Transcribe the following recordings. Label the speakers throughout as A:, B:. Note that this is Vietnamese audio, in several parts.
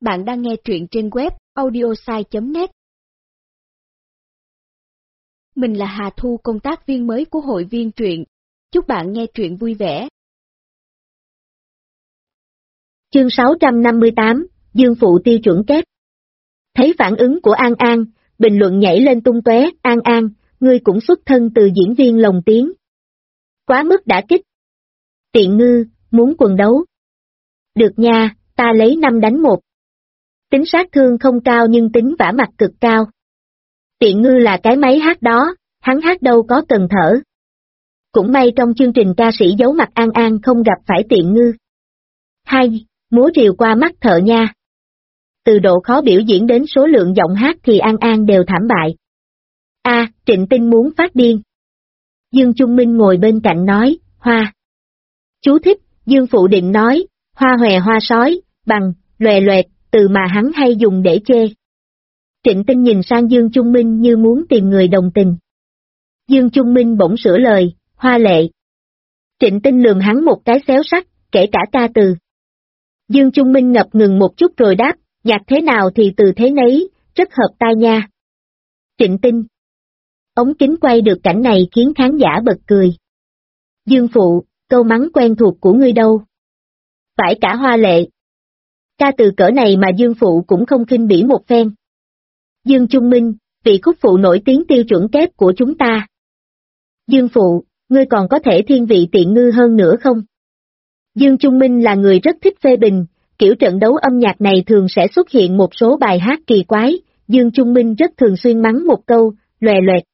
A: Bạn đang nghe truyện trên web audiosai.net. Mình là Hà Thu, công tác viên mới của hội viên truyện. Chúc bạn nghe truyện vui vẻ.
B: Chương 658, Dương Phụ tiêu chuẩn kép. Thấy phản ứng của An An, bình luận nhảy lên tung tóe. An An, ngươi cũng xuất thân từ diễn viên lồng tiếng. Quá mức đả kích. Tiện ngư, muốn quần đấu. Được nha, ta lấy 5 đánh 1. Tính sát thương không cao nhưng tính vả mặt cực cao. Tiện ngư là cái máy hát đó, hắn hát đâu có cần thở. Cũng may trong chương trình ca sĩ giấu mặt An An không gặp phải tiện ngư. 2. Múa rìu qua mắt thợ nha. Từ độ khó biểu diễn đến số lượng giọng hát thì An An đều thảm bại. Trịnh Tinh muốn phát điên. Dương Trung Minh ngồi bên cạnh nói, hoa. Chú thích, Dương Phụ định nói, hoa hòe hoa sói, bằng, lòe loẹt, từ mà hắn hay dùng để chê. Trịnh Tinh nhìn sang Dương Trung Minh như muốn tìm người đồng tình. Dương Trung Minh bỗng sửa lời, hoa lệ. Trịnh Tinh lườm hắn một cái xéo sắc, kể cả ca từ. Dương Trung Minh ngập ngừng một chút rồi đáp, nhạc thế nào thì từ thế nấy, rất hợp tai nha. Trịnh Tinh. Ống kính quay được cảnh này khiến khán giả bật cười. Dương Phụ, câu mắng quen thuộc của ngươi đâu? Phải cả hoa lệ. Ca từ cỡ này mà Dương Phụ cũng không khinh bỉ một phen. Dương Trung Minh, vị khúc phụ nổi tiếng tiêu chuẩn kép của chúng ta. Dương Phụ, ngươi còn có thể thiên vị tiện ngư hơn nữa không? Dương Trung Minh là người rất thích phê bình, kiểu trận đấu âm nhạc này thường sẽ xuất hiện một số bài hát kỳ quái, Dương Trung Minh rất thường xuyên mắng một câu, lòe loẹt.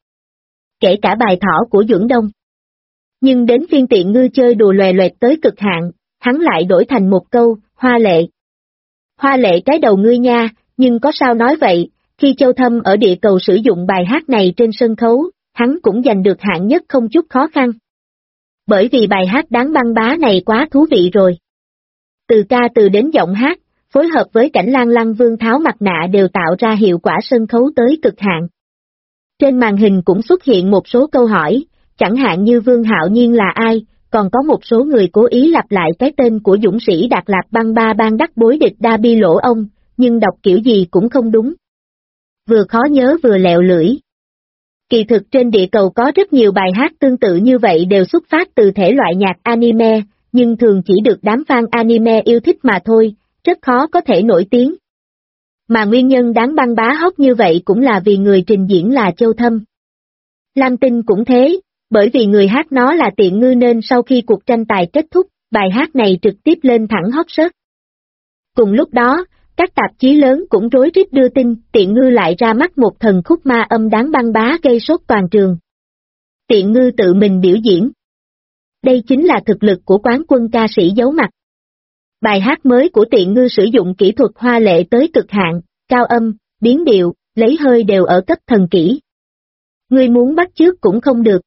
B: Kể cả bài thỏ của Duẩn Đông. Nhưng đến phiên tiện ngư chơi đùa lòe loẹt tới cực hạn, hắn lại đổi thành một câu, hoa lệ. Hoa lệ cái đầu ngươi nha, nhưng có sao nói vậy, khi Châu Thâm ở địa cầu sử dụng bài hát này trên sân khấu, hắn cũng giành được hạng nhất không chút khó khăn. Bởi vì bài hát đáng băng bá này quá thú vị rồi. Từ ca từ đến giọng hát, phối hợp với cảnh Lan Lăng Vương tháo mặt nạ đều tạo ra hiệu quả sân khấu tới cực hạn. Trên màn hình cũng xuất hiện một số câu hỏi, chẳng hạn như Vương Hạo Nhiên là ai, còn có một số người cố ý lặp lại cái tên của dũng sĩ Đạt Lạp băng ba ban đắc bối địch đa bi lỗ ông, nhưng đọc kiểu gì cũng không đúng. Vừa khó nhớ vừa lẹo lưỡi. Kỳ thực trên địa cầu có rất nhiều bài hát tương tự như vậy đều xuất phát từ thể loại nhạc anime, nhưng thường chỉ được đám fan anime yêu thích mà thôi, rất khó có thể nổi tiếng. Mà nguyên nhân đáng băng bá hot như vậy cũng là vì người trình diễn là Châu Thâm. Lam Tinh cũng thế, bởi vì người hát nó là tiện ngư nên sau khi cuộc tranh tài kết thúc, bài hát này trực tiếp lên thẳng hot search. Cùng lúc đó, các tạp chí lớn cũng rối rít đưa tin tiện ngư lại ra mắt một thần khúc ma âm đáng băng bá gây sốt toàn trường. Tiện ngư tự mình biểu diễn. Đây chính là thực lực của quán quân ca sĩ giấu mặt. Bài hát mới của tiện ngư sử dụng kỹ thuật hoa lệ tới cực hạn, cao âm, biến điệu, lấy hơi đều ở cấp thần kỹ. Ngươi muốn bắt chước cũng không được.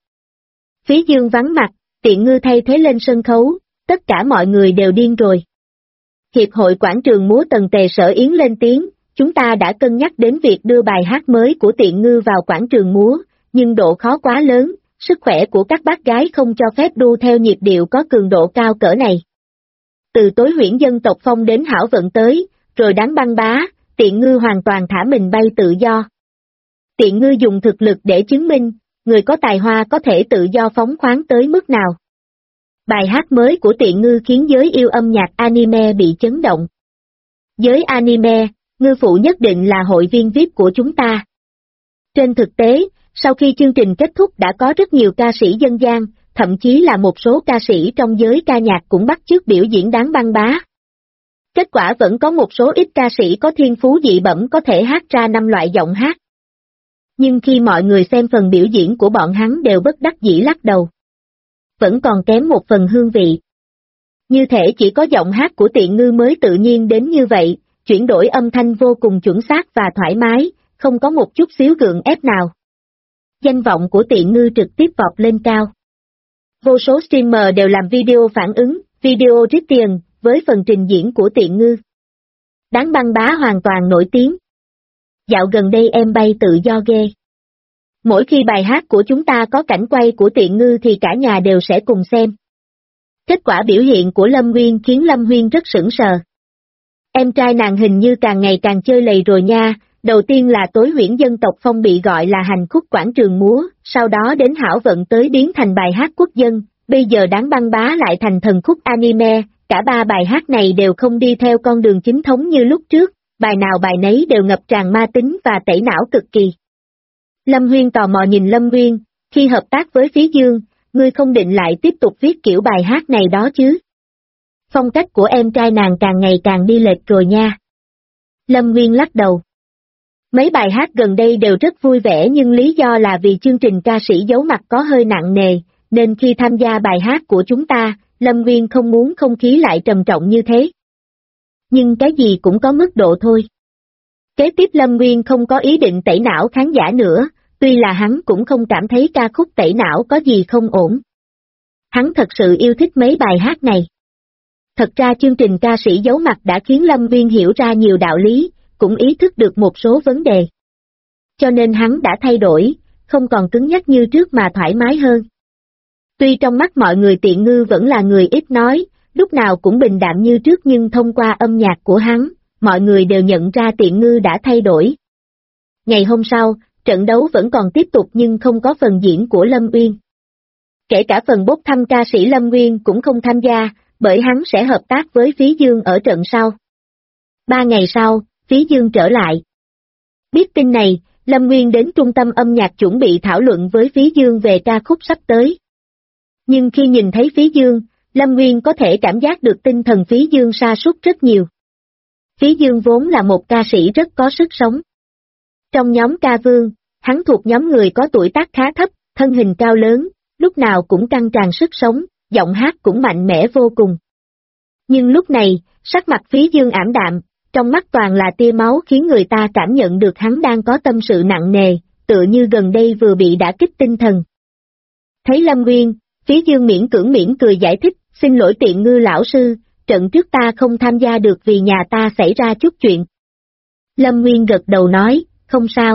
B: Phí Dương vắng mặt, tiện ngư thay thế lên sân khấu, tất cả mọi người đều điên rồi. Hiệp hội Quảng trường múa Tần Tề Sở Yến lên tiếng, chúng ta đã cân nhắc đến việc đưa bài hát mới của tiện ngư vào quảng trường múa, nhưng độ khó quá lớn, sức khỏe của các bác gái không cho phép đu theo nhịp điệu có cường độ cao cỡ này. Từ tối huyễn dân tộc phong đến hảo vận tới, rồi đáng băng bá, tiện ngư hoàn toàn thả mình bay tự do. Tiện ngư dùng thực lực để chứng minh, người có tài hoa có thể tự do phóng khoáng tới mức nào. Bài hát mới của tiện ngư khiến giới yêu âm nhạc anime bị chấn động. Giới anime, ngư phụ nhất định là hội viên VIP của chúng ta. Trên thực tế, sau khi chương trình kết thúc đã có rất nhiều ca sĩ dân gian, thậm chí là một số ca sĩ trong giới ca nhạc cũng bắt chước biểu diễn đáng băng bá. Kết quả vẫn có một số ít ca sĩ có thiên phú dị bẩm có thể hát ra 5 loại giọng hát. Nhưng khi mọi người xem phần biểu diễn của bọn hắn đều bất đắc dĩ lắc đầu. Vẫn còn kém một phần hương vị. Như thể chỉ có giọng hát của tiện ngư mới tự nhiên đến như vậy, chuyển đổi âm thanh vô cùng chuẩn xác và thoải mái, không có một chút xíu gượng ép nào. Danh vọng của tiện ngư trực tiếp vọt lên cao. Vô số streamer đều làm video phản ứng, video reaction, với phần trình diễn của tiện ngư. Đáng băng bá hoàn toàn nổi tiếng. Dạo gần đây em bay tự do ghê. Mỗi khi bài hát của chúng ta có cảnh quay của tiện ngư thì cả nhà đều sẽ cùng xem. Kết quả biểu hiện của Lâm Nguyên khiến Lâm Huyên rất sửng sờ. Em trai nàng hình như càng ngày càng chơi lầy rồi nha, đầu tiên là tối huyễn dân tộc Phong bị gọi là hành khúc quảng trường múa, sau đó đến hảo vận tới biến thành bài hát quốc dân, bây giờ đáng băng bá lại thành thần khúc anime, cả ba bài hát này đều không đi theo con đường chính thống như lúc trước, bài nào bài nấy đều ngập tràn ma tính và tẩy não cực kỳ. Lâm Huyên tò mò nhìn Lâm Nguyên, khi hợp tác với Phí Dương, ngươi không định lại tiếp tục viết kiểu bài hát này đó chứ? Phong cách của em trai nàng càng ngày càng đi lệch rồi nha. Lâm Nguyên lắc đầu. Mấy bài hát gần đây đều rất vui vẻ nhưng lý do là vì chương trình ca sĩ giấu mặt có hơi nặng nề, nên khi tham gia bài hát của chúng ta, Lâm Nguyên không muốn không khí lại trầm trọng như thế. Nhưng cái gì cũng có mức độ thôi. Kế tiếp Lâm Nguyên không có ý định tẩy não khán giả nữa, tuy là hắn cũng không cảm thấy ca khúc tẩy não có gì không ổn. Hắn thật sự yêu thích mấy bài hát này. Thật ra chương trình ca sĩ giấu mặt đã khiến Lâm Nguyên hiểu ra nhiều đạo lý, cũng ý thức được một số vấn đề. Cho nên hắn đã thay đổi, không còn cứng nhắc như trước mà thoải mái hơn. Tuy trong mắt mọi người Tiện Ngư vẫn là người ít nói, lúc nào cũng bình đạm như trước nhưng thông qua âm nhạc của hắn, mọi người đều nhận ra Tiện Ngư đã thay đổi. Ngày hôm sau, trận đấu vẫn còn tiếp tục nhưng không có phần diễn của Lâm Uyên. Kể cả phần bốc thăm ca sĩ Lâm Nguyên cũng không tham gia, bởi hắn sẽ hợp tác với Phí Dương ở trận sau. 3 ngày sau, Phí Dương trở lại. Biết tin này, Lâm Nguyên đến trung tâm âm nhạc chuẩn bị thảo luận với Phí Dương về ca khúc sắp tới. Nhưng khi nhìn thấy Phí Dương, Lâm Nguyên có thể cảm giác được tinh thần Phí Dương sa sút rất nhiều. Phí Dương vốn là một ca sĩ rất có sức sống. Trong nhóm ca vương, hắn thuộc nhóm người có tuổi tác khá thấp, thân hình cao lớn, lúc nào cũng căng tràn sức sống, giọng hát cũng mạnh mẽ vô cùng. Nhưng lúc này, sắc mặt Phí Dương ảm đạm, trong mắt toàn là tia máu khiến người ta cảm nhận được hắn đang có tâm sự nặng nề, tựa như gần đây vừa bị đả kích tinh thần. Thấy Lâm Nguyên, Phí Dương miễn cười giải thích, xin lỗi Tiện Ngư lão sư, trận trước ta không tham gia được vì nhà ta xảy ra chút chuyện. Lâm Nguyên gật đầu nói, không sao.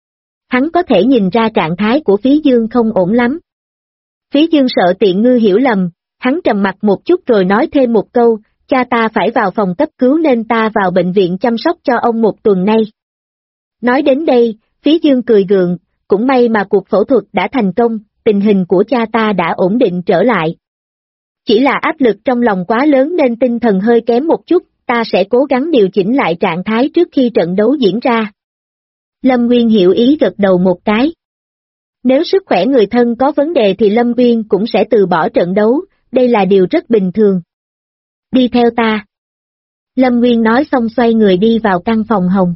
B: Hắn có thể nhìn ra trạng thái của Phí Dương không ổn lắm. Phí Dương sợ Tiện Ngư hiểu lầm, hắn trầm mặt một chút rồi nói thêm một câu, cha ta phải vào phòng cấp cứu nên ta vào bệnh viện chăm sóc cho ông một tuần nay. Nói đến đây, Phí Dương cười gượng, cũng may mà cuộc phẫu thuật đã thành công, tình hình của cha ta đã ổn định trở lại. Chỉ là áp lực trong lòng quá lớn nên tinh thần hơi kém một chút, ta sẽ cố gắng điều chỉnh lại trạng thái trước khi trận đấu diễn ra. Lâm Nguyên hiểu ý gật đầu một cái. Nếu sức khỏe người thân có vấn đề thì Lâm Nguyên cũng sẽ từ bỏ trận đấu, đây là điều rất bình thường. Đi theo ta. Lâm Nguyên nói xong xoay người đi vào căn phòng hồng.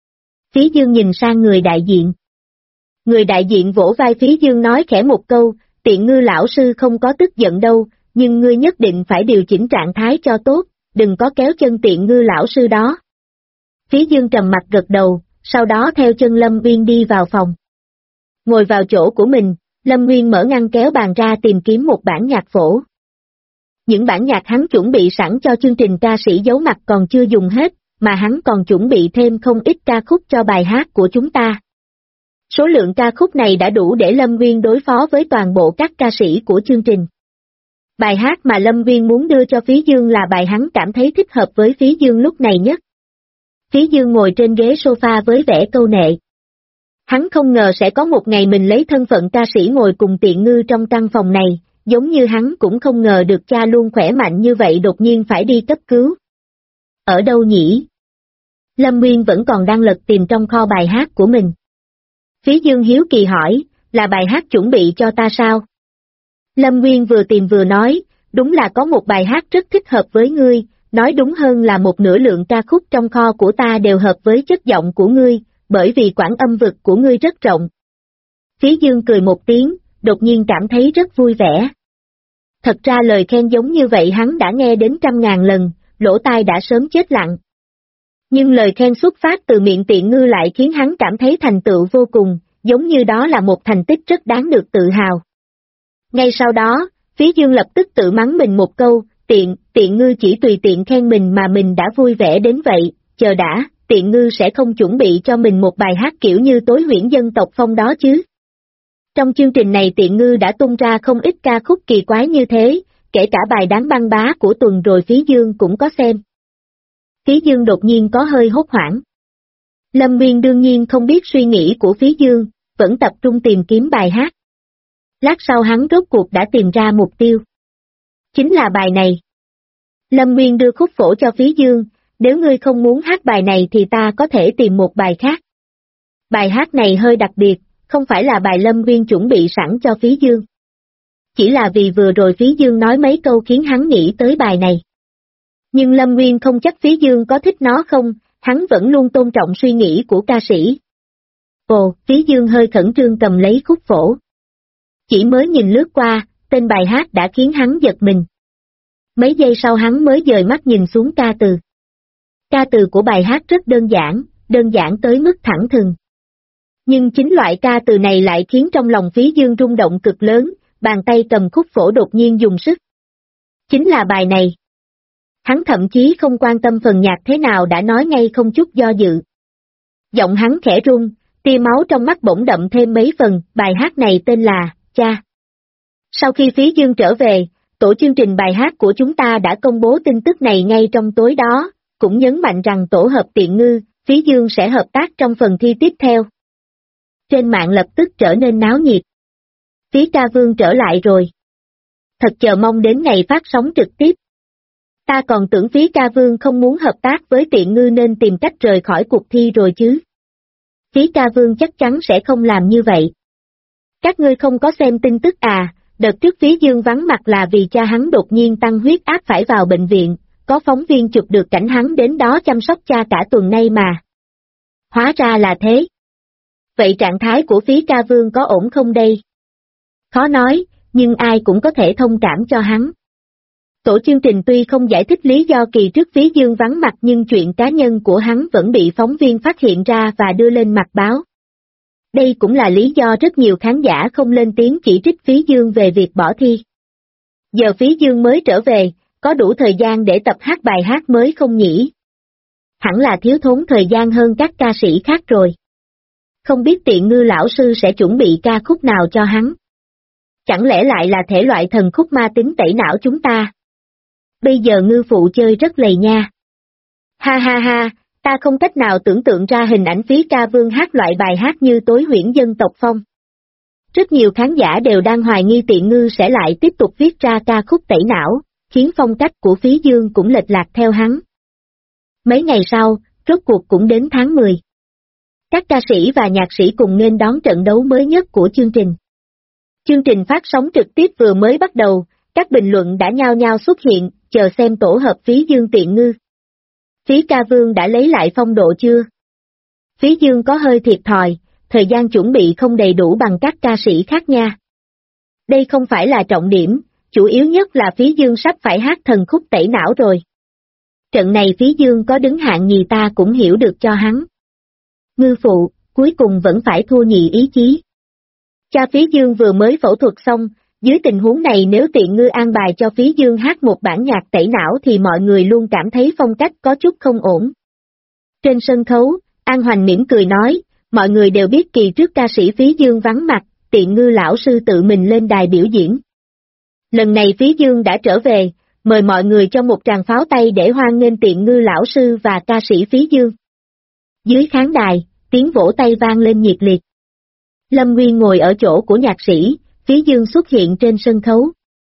B: Phí Dương nhìn sang người đại diện. Người đại diện vỗ vai Phí Dương nói khẽ một câu, Tiện Ngư lão sư không có tức giận đâu, nhưng ngươi nhất định phải điều chỉnh trạng thái cho tốt, đừng có kéo chân Tiện Ngư lão sư đó. Phí Dương trầm mặt gật đầu, sau đó theo chân Lâm Nguyên đi vào phòng. Ngồi vào chỗ của mình, Lâm Nguyên mở ngăn kéo bàn ra tìm kiếm một bản nhạc phổ. Những bản nhạc hắn chuẩn bị sẵn cho chương trình ca sĩ giấu mặt còn chưa dùng hết, mà hắn còn chuẩn bị thêm không ít ca khúc cho bài hát của chúng ta. Số lượng ca khúc này đã đủ để Lâm Nguyên đối phó với toàn bộ các ca sĩ của chương trình. Bài hát mà Lâm Nguyên muốn đưa cho Phí Dương là bài hắn cảm thấy thích hợp với Phí Dương lúc này nhất. Phí Dương ngồi trên ghế sofa với vẻ câu nệ. Hắn không ngờ sẽ có một ngày mình lấy thân phận ca sĩ ngồi cùng Tiện Ngư trong căn phòng này, giống như hắn cũng không ngờ được cha luôn khỏe mạnh như vậy đột nhiên phải đi cấp cứu. Ở đâu nhỉ? Lâm Nguyên vẫn còn đang lật tìm trong kho bài hát của mình. Phí Dương hiếu kỳ hỏi, là bài hát chuẩn bị cho ta sao? Lâm Nguyên vừa tìm vừa nói, đúng là có một bài hát rất thích hợp với ngươi, nói đúng hơn là một nửa lượng ca khúc trong kho của ta đều hợp với chất giọng của ngươi, bởi vì quãng âm vực của ngươi rất rộng. Phí Dương cười một tiếng, đột nhiên cảm thấy rất vui vẻ. Thật ra lời khen giống như vậy hắn đã nghe đến 100.000 lần, lỗ tai đã sớm chết lặng. Nhưng lời khen xuất phát từ miệng Tiện Ngư lại khiến hắn cảm thấy thành tựu vô cùng, giống như đó là một thành tích rất đáng được tự hào. Ngay sau đó, Phí Dương lập tức tự mắng mình một câu, Tiện Ngư chỉ tùy tiện khen mình mà mình đã vui vẻ đến vậy, chờ đã, Tiện Ngư sẽ không chuẩn bị cho mình một bài hát kiểu như tối huyễn dân tộc Phong đó chứ. Trong chương trình này Tiện Ngư đã tung ra không ít ca khúc kỳ quái như thế, kể cả bài đáng băng bá của tuần rồi Phí Dương cũng có xem. Phí Dương đột nhiên có hơi hốt hoảng. Lâm Nguyên đương nhiên không biết suy nghĩ của Phí Dương, vẫn tập trung tìm kiếm bài hát. Lát sau hắn rốt cuộc đã tìm ra mục tiêu. Chính là bài này. Lâm Nguyên đưa khúc phổ cho Phí Dương, nếu ngươi không muốn hát bài này thì ta có thể tìm một bài khác. Bài hát này hơi đặc biệt, không phải là bài Lâm Nguyên chuẩn bị sẵn cho Phí Dương. Chỉ là vì vừa rồi Phí Dương nói mấy câu khiến hắn nghĩ tới bài này. Nhưng Lâm Nguyên không chắc Phí Dương có thích nó không, hắn vẫn luôn tôn trọng suy nghĩ của ca sĩ. Ồ, Phí Dương hơi khẩn trương cầm lấy khúc phổ. Chỉ mới nhìn lướt qua, tên bài hát đã khiến hắn giật mình. Mấy giây sau hắn mới dời mắt nhìn xuống ca từ. Ca từ của bài hát rất đơn giản tới mức thẳng thừng. Nhưng chính loại ca từ này lại khiến trong lòng Phí Dương rung động cực lớn, bàn tay cầm khúc phổ đột nhiên dùng sức. Chính là bài này. Hắn thậm chí không quan tâm phần nhạc thế nào đã nói ngay không chút do dự. Giọng hắn khẽ run, tia máu trong mắt bỗng đậm thêm mấy phần, bài hát này tên là Cha. Sau khi Phí Dương trở về, tổ chương trình bài hát của chúng ta đã công bố tin tức này ngay trong tối đó, cũng nhấn mạnh rằng tổ hợp Tiện Ngư, Phí Dương sẽ hợp tác trong phần thi tiếp theo. Trên mạng lập tức trở nên náo nhiệt. Phí Ca Vương trở lại rồi. Thật chờ mong đến ngày phát sóng trực tiếp. Ta còn tưởng Phí Ca Vương không muốn hợp tác với Tiện Ngư nên tìm cách rời khỏi cuộc thi rồi chứ. Phí Ca Vương chắc chắn sẽ không làm như vậy. Các ngươi không có xem tin tức à, đợt trước Phí Dương vắng mặt là vì cha hắn đột nhiên tăng huyết áp phải vào bệnh viện, có phóng viên chụp được cảnh hắn đến đó chăm sóc cha cả tuần nay mà. Hóa ra là thế. Vậy trạng thái của Phí Ca Vương có ổn không đây? Khó nói, nhưng ai cũng có thể thông cảm cho hắn. Tổ chương trình tuy không giải thích lý do kỳ trước Phí Dương vắng mặt nhưng chuyện cá nhân của hắn vẫn bị phóng viên phát hiện ra và đưa lên mặt báo. Đây cũng là lý do rất nhiều khán giả không lên tiếng chỉ trích Phí Dương về việc bỏ thi. Giờ Phí Dương mới trở về, có đủ thời gian để tập hát bài hát mới không nhỉ? Hẳn là thiếu thốn thời gian hơn các ca sĩ khác rồi. Không biết Tiện Ngư lão sư sẽ chuẩn bị ca khúc nào cho hắn? Chẳng lẽ lại là thể loại thần khúc ma tính tẩy não chúng ta? Bây giờ Ngư phụ chơi rất lầy nha. Ha ha ha, ta không cách nào tưởng tượng ra hình ảnh Phí Ca Vương hát loại bài hát như Tối Huyễn Dân Tộc Phong. Rất nhiều khán giả đều đang hoài nghi Tiện Ngư sẽ lại tiếp tục viết ra ca khúc tẩy não, khiến phong cách của Phí Dương cũng lệch lạc theo hắn. Mấy ngày sau, rốt cuộc cũng đến tháng 10. Các ca sĩ và nhạc sĩ cùng nghênh đón trận đấu mới nhất của chương trình. Chương trình phát sóng trực tiếp vừa mới bắt đầu, các bình luận đã nhao nhao xuất hiện, chờ xem tổ hợp Phí Dương Tiện Ngư. Phí Ca Vương đã lấy lại phong độ chưa? Phí Dương có hơi thiệt thòi, thời gian chuẩn bị không đầy đủ bằng các ca sĩ khác nha. Đây không phải là trọng điểm, chủ yếu nhất là Phí Dương sắp phải hát thần khúc tẩy não rồi. Trận này Phí Dương có đứng hạng nhì ta cũng hiểu được cho hắn. Ngư phụ, cuối cùng vẫn phải thua nhị ý chí. Cha Phí Dương vừa mới phẫu thuật xong, dưới tình huống này nếu Tiện Ngư an bài cho Phí Dương hát một bản nhạc tẩy não thì mọi người luôn cảm thấy phong cách có chút không ổn. Trên sân khấu, An Hoành mỉm cười nói, mọi người đều biết kỳ trước ca sĩ Phí Dương vắng mặt, Tiện Ngư lão sư tự mình lên đài biểu diễn. Lần này Phí Dương đã trở về, mời mọi người cho một tràng pháo tay để hoan nghênh Tiện Ngư lão sư và ca sĩ Phí Dương. Dưới khán đài, tiếng vỗ tay vang lên nhiệt liệt. Lâm Nguyên ngồi ở chỗ của nhạc sĩ, Phí Dương xuất hiện trên sân khấu.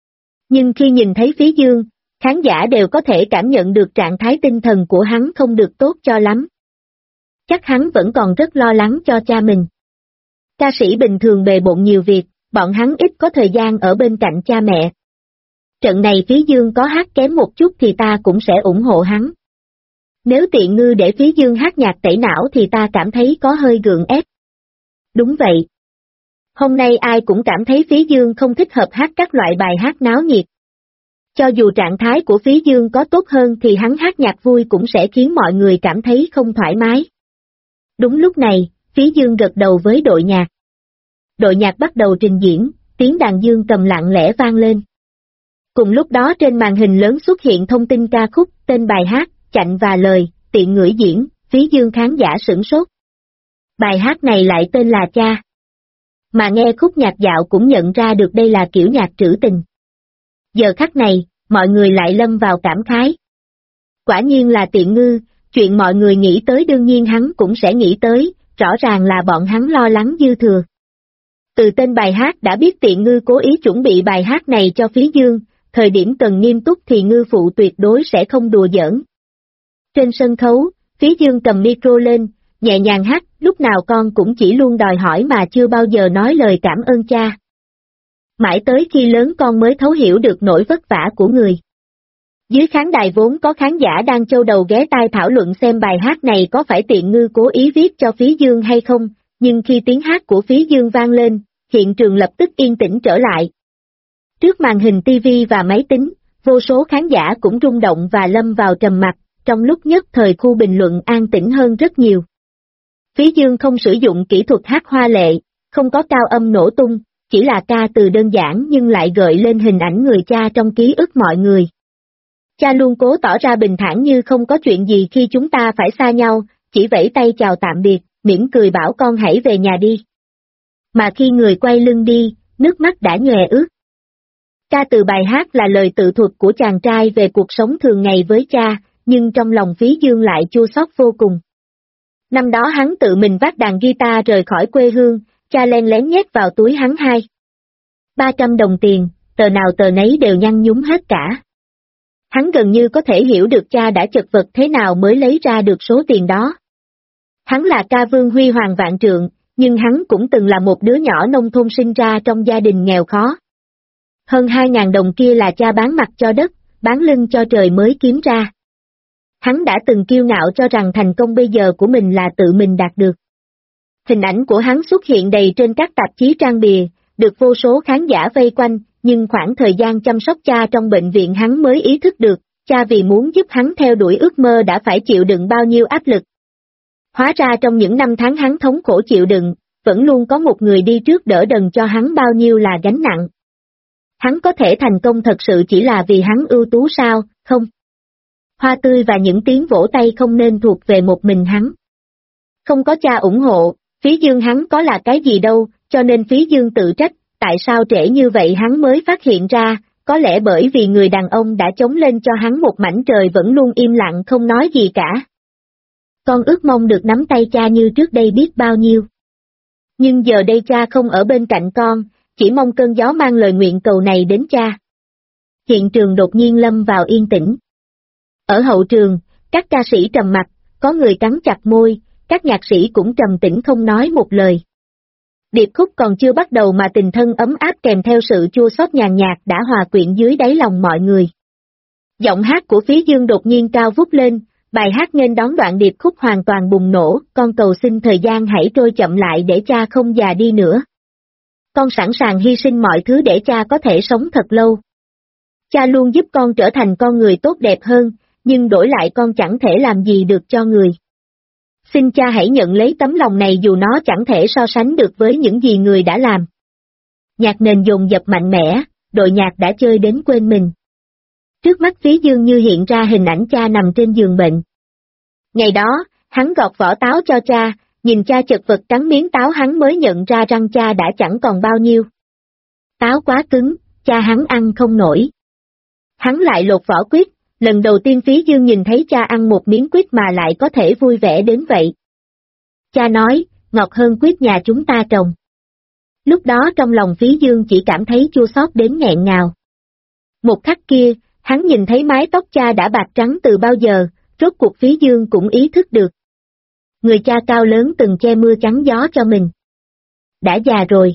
B: Nhưng khi nhìn thấy Phí Dương, khán giả đều có thể cảm nhận được trạng thái tinh thần của hắn không được tốt cho lắm. Chắc hắn vẫn còn rất lo lắng cho cha mình. Ca sĩ bình thường bề bộn nhiều việc, bọn hắn ít có thời gian ở bên cạnh cha mẹ. Trận này Phí Dương có hát kém một chút thì ta cũng sẽ ủng hộ hắn. Nếu Tiện Ngư để Phí Dương hát nhạc tẩy não thì ta cảm thấy có hơi gượng ép. Đúng vậy. Hôm nay ai cũng cảm thấy Phí Dương không thích hợp hát các loại bài hát náo nhiệt. Cho dù trạng thái của Phí Dương có tốt hơn thì hắn hát nhạc vui cũng sẽ khiến mọi người cảm thấy không thoải mái. Đúng lúc này, Phí Dương gật đầu với đội nhạc. Đội nhạc bắt đầu trình diễn, tiếng đàn dương cầm lặng lẽ vang lên. Cùng lúc đó trên màn hình lớn xuất hiện thông tin ca khúc, tên bài hát, chạnh và lời, Tiện Ngửi diễn, Phí Dương khán giả sửng sốt. Bài hát này lại tên là Cha. Mà nghe khúc nhạc dạo cũng nhận ra được đây là kiểu nhạc trữ tình. Giờ khắc này, mọi người lại lâm vào cảm khái. Quả nhiên là tiện ngư, chuyện mọi người nghĩ tới đương nhiên hắn cũng sẽ nghĩ tới, rõ ràng là bọn hắn lo lắng dư thừa. Từ tên bài hát đã biết tiện ngư cố ý chuẩn bị bài hát này cho Phí Dương, thời điểm cần nghiêm túc thì ngư phụ tuyệt đối sẽ không đùa giỡn. Trên sân khấu, Phí Dương cầm micro lên, nhẹ nhàng hát, lúc nào con cũng chỉ luôn đòi hỏi mà chưa bao giờ nói lời cảm ơn cha. Mãi tới khi lớn con mới thấu hiểu được nỗi vất vả của người. Dưới khán đài vốn có khán giả đang châu đầu ghé tai thảo luận xem bài hát này có phải tiện ngư cố ý viết cho Phí Dương hay không, nhưng khi tiếng hát của Phí Dương vang lên, hiện trường lập tức yên tĩnh trở lại. Trước màn hình TV và máy tính, vô số khán giả cũng rung động và lâm vào trầm mặc, trong lúc nhất thời khu bình luận an tĩnh hơn rất nhiều. Phí Dương không sử dụng kỹ thuật hát hoa lệ, không có cao âm nổ tung, chỉ là ca từ đơn giản nhưng lại gợi lên hình ảnh người cha trong ký ức mọi người. Cha luôn cố tỏ ra bình thản như không có chuyện gì khi chúng ta phải xa nhau, chỉ vẫy tay chào tạm biệt, mỉm cười bảo con hãy về nhà đi. Mà khi người quay lưng đi, nước mắt đã nhòe ướt. Ca từ bài hát là lời tự thuật của chàng trai về cuộc sống thường ngày với cha, nhưng trong lòng Phí Dương lại chua xót vô cùng. Năm đó hắn tự mình vác đàn guitar rời khỏi quê hương, cha len lén nhét vào túi hắn 300 đồng tiền, tờ nào tờ nấy đều nhăn nhúm hết cả. Hắn gần như có thể hiểu được cha đã chật vật thế nào mới lấy ra được số tiền đó. Hắn là ca vương huy hoàng vạn trượng, nhưng hắn cũng từng là một đứa nhỏ nông thôn sinh ra trong gia đình nghèo khó. Hơn 2.000 đồng kia là cha bán mặt cho đất, bán lưng cho trời mới kiếm ra. Hắn đã từng kiêu ngạo cho rằng thành công bây giờ của mình là tự mình đạt được. Hình ảnh của hắn xuất hiện đầy trên các tạp chí trang bìa, được vô số khán giả vây quanh, nhưng khoảng thời gian chăm sóc cha trong bệnh viện hắn mới ý thức được, cha vì muốn giúp hắn theo đuổi ước mơ đã phải chịu đựng bao nhiêu áp lực. Hóa ra trong những năm tháng hắn thống khổ chịu đựng, vẫn luôn có một người đi trước đỡ đần cho hắn bao nhiêu là gánh nặng. Hắn có thể thành công thật sự chỉ là vì hắn ưu tú sao, không? Hoa tươi và những tiếng vỗ tay không nên thuộc về một mình hắn. Không có cha ủng hộ, Phí Dương hắn có là cái gì đâu, cho nên Phí Dương tự trách, tại sao trễ như vậy hắn mới phát hiện ra, có lẽ bởi vì người đàn ông đã chống lên cho hắn một mảnh trời vẫn luôn im lặng không nói gì cả. Con ước mong được nắm tay cha như trước đây biết bao nhiêu. Nhưng giờ đây cha không ở bên cạnh con, chỉ mong cơn gió mang lời nguyện cầu này đến cha. Hiện trường đột nhiên lâm vào yên tĩnh. Ở hậu trường, các ca sĩ trầm mặc, có người cắn chặt môi, các nhạc sĩ cũng trầm tĩnh không nói một lời. Điệp khúc còn chưa bắt đầu mà tình thân ấm áp kèm theo sự chua xót nhàn nhạt đã hòa quyện dưới đáy lòng mọi người. Giọng hát của Phí Dương đột nhiên cao vút lên, bài hát nghênh đón đoạn điệp khúc hoàn toàn bùng nổ, con cầu xin thời gian hãy trôi chậm lại để cha không già đi nữa. Con sẵn sàng hy sinh mọi thứ để cha có thể sống thật lâu. Cha luôn giúp con trở thành con người tốt đẹp hơn, nhưng đổi lại con chẳng thể làm gì được cho người. Xin cha hãy nhận lấy tấm lòng này dù nó chẳng thể so sánh được với những gì người đã làm. Nhạc nền dồn dập mạnh mẽ, đội nhạc đã chơi đến quên mình. Trước mắt Phí Dương như hiện ra hình ảnh cha nằm trên giường bệnh. Ngày đó, hắn gọt vỏ táo cho cha, nhìn cha chật vật cắn miếng táo hắn mới nhận ra răng cha đã chẳng còn bao nhiêu. Táo quá cứng, cha hắn ăn không nổi. Hắn lại lột vỏ quýt, lần đầu tiên Phí Dương nhìn thấy cha ăn một miếng quýt mà lại có thể vui vẻ đến vậy. Cha nói, ngọt hơn quýt nhà chúng ta trồng. Lúc đó trong lòng Phí Dương chỉ cảm thấy chua xót đến nghẹn ngào. Một khắc kia, hắn nhìn thấy mái tóc cha đã bạc trắng từ bao giờ, rốt cuộc Phí Dương cũng ý thức được. Người cha cao lớn từng che mưa chắn gió cho mình. Đã già rồi.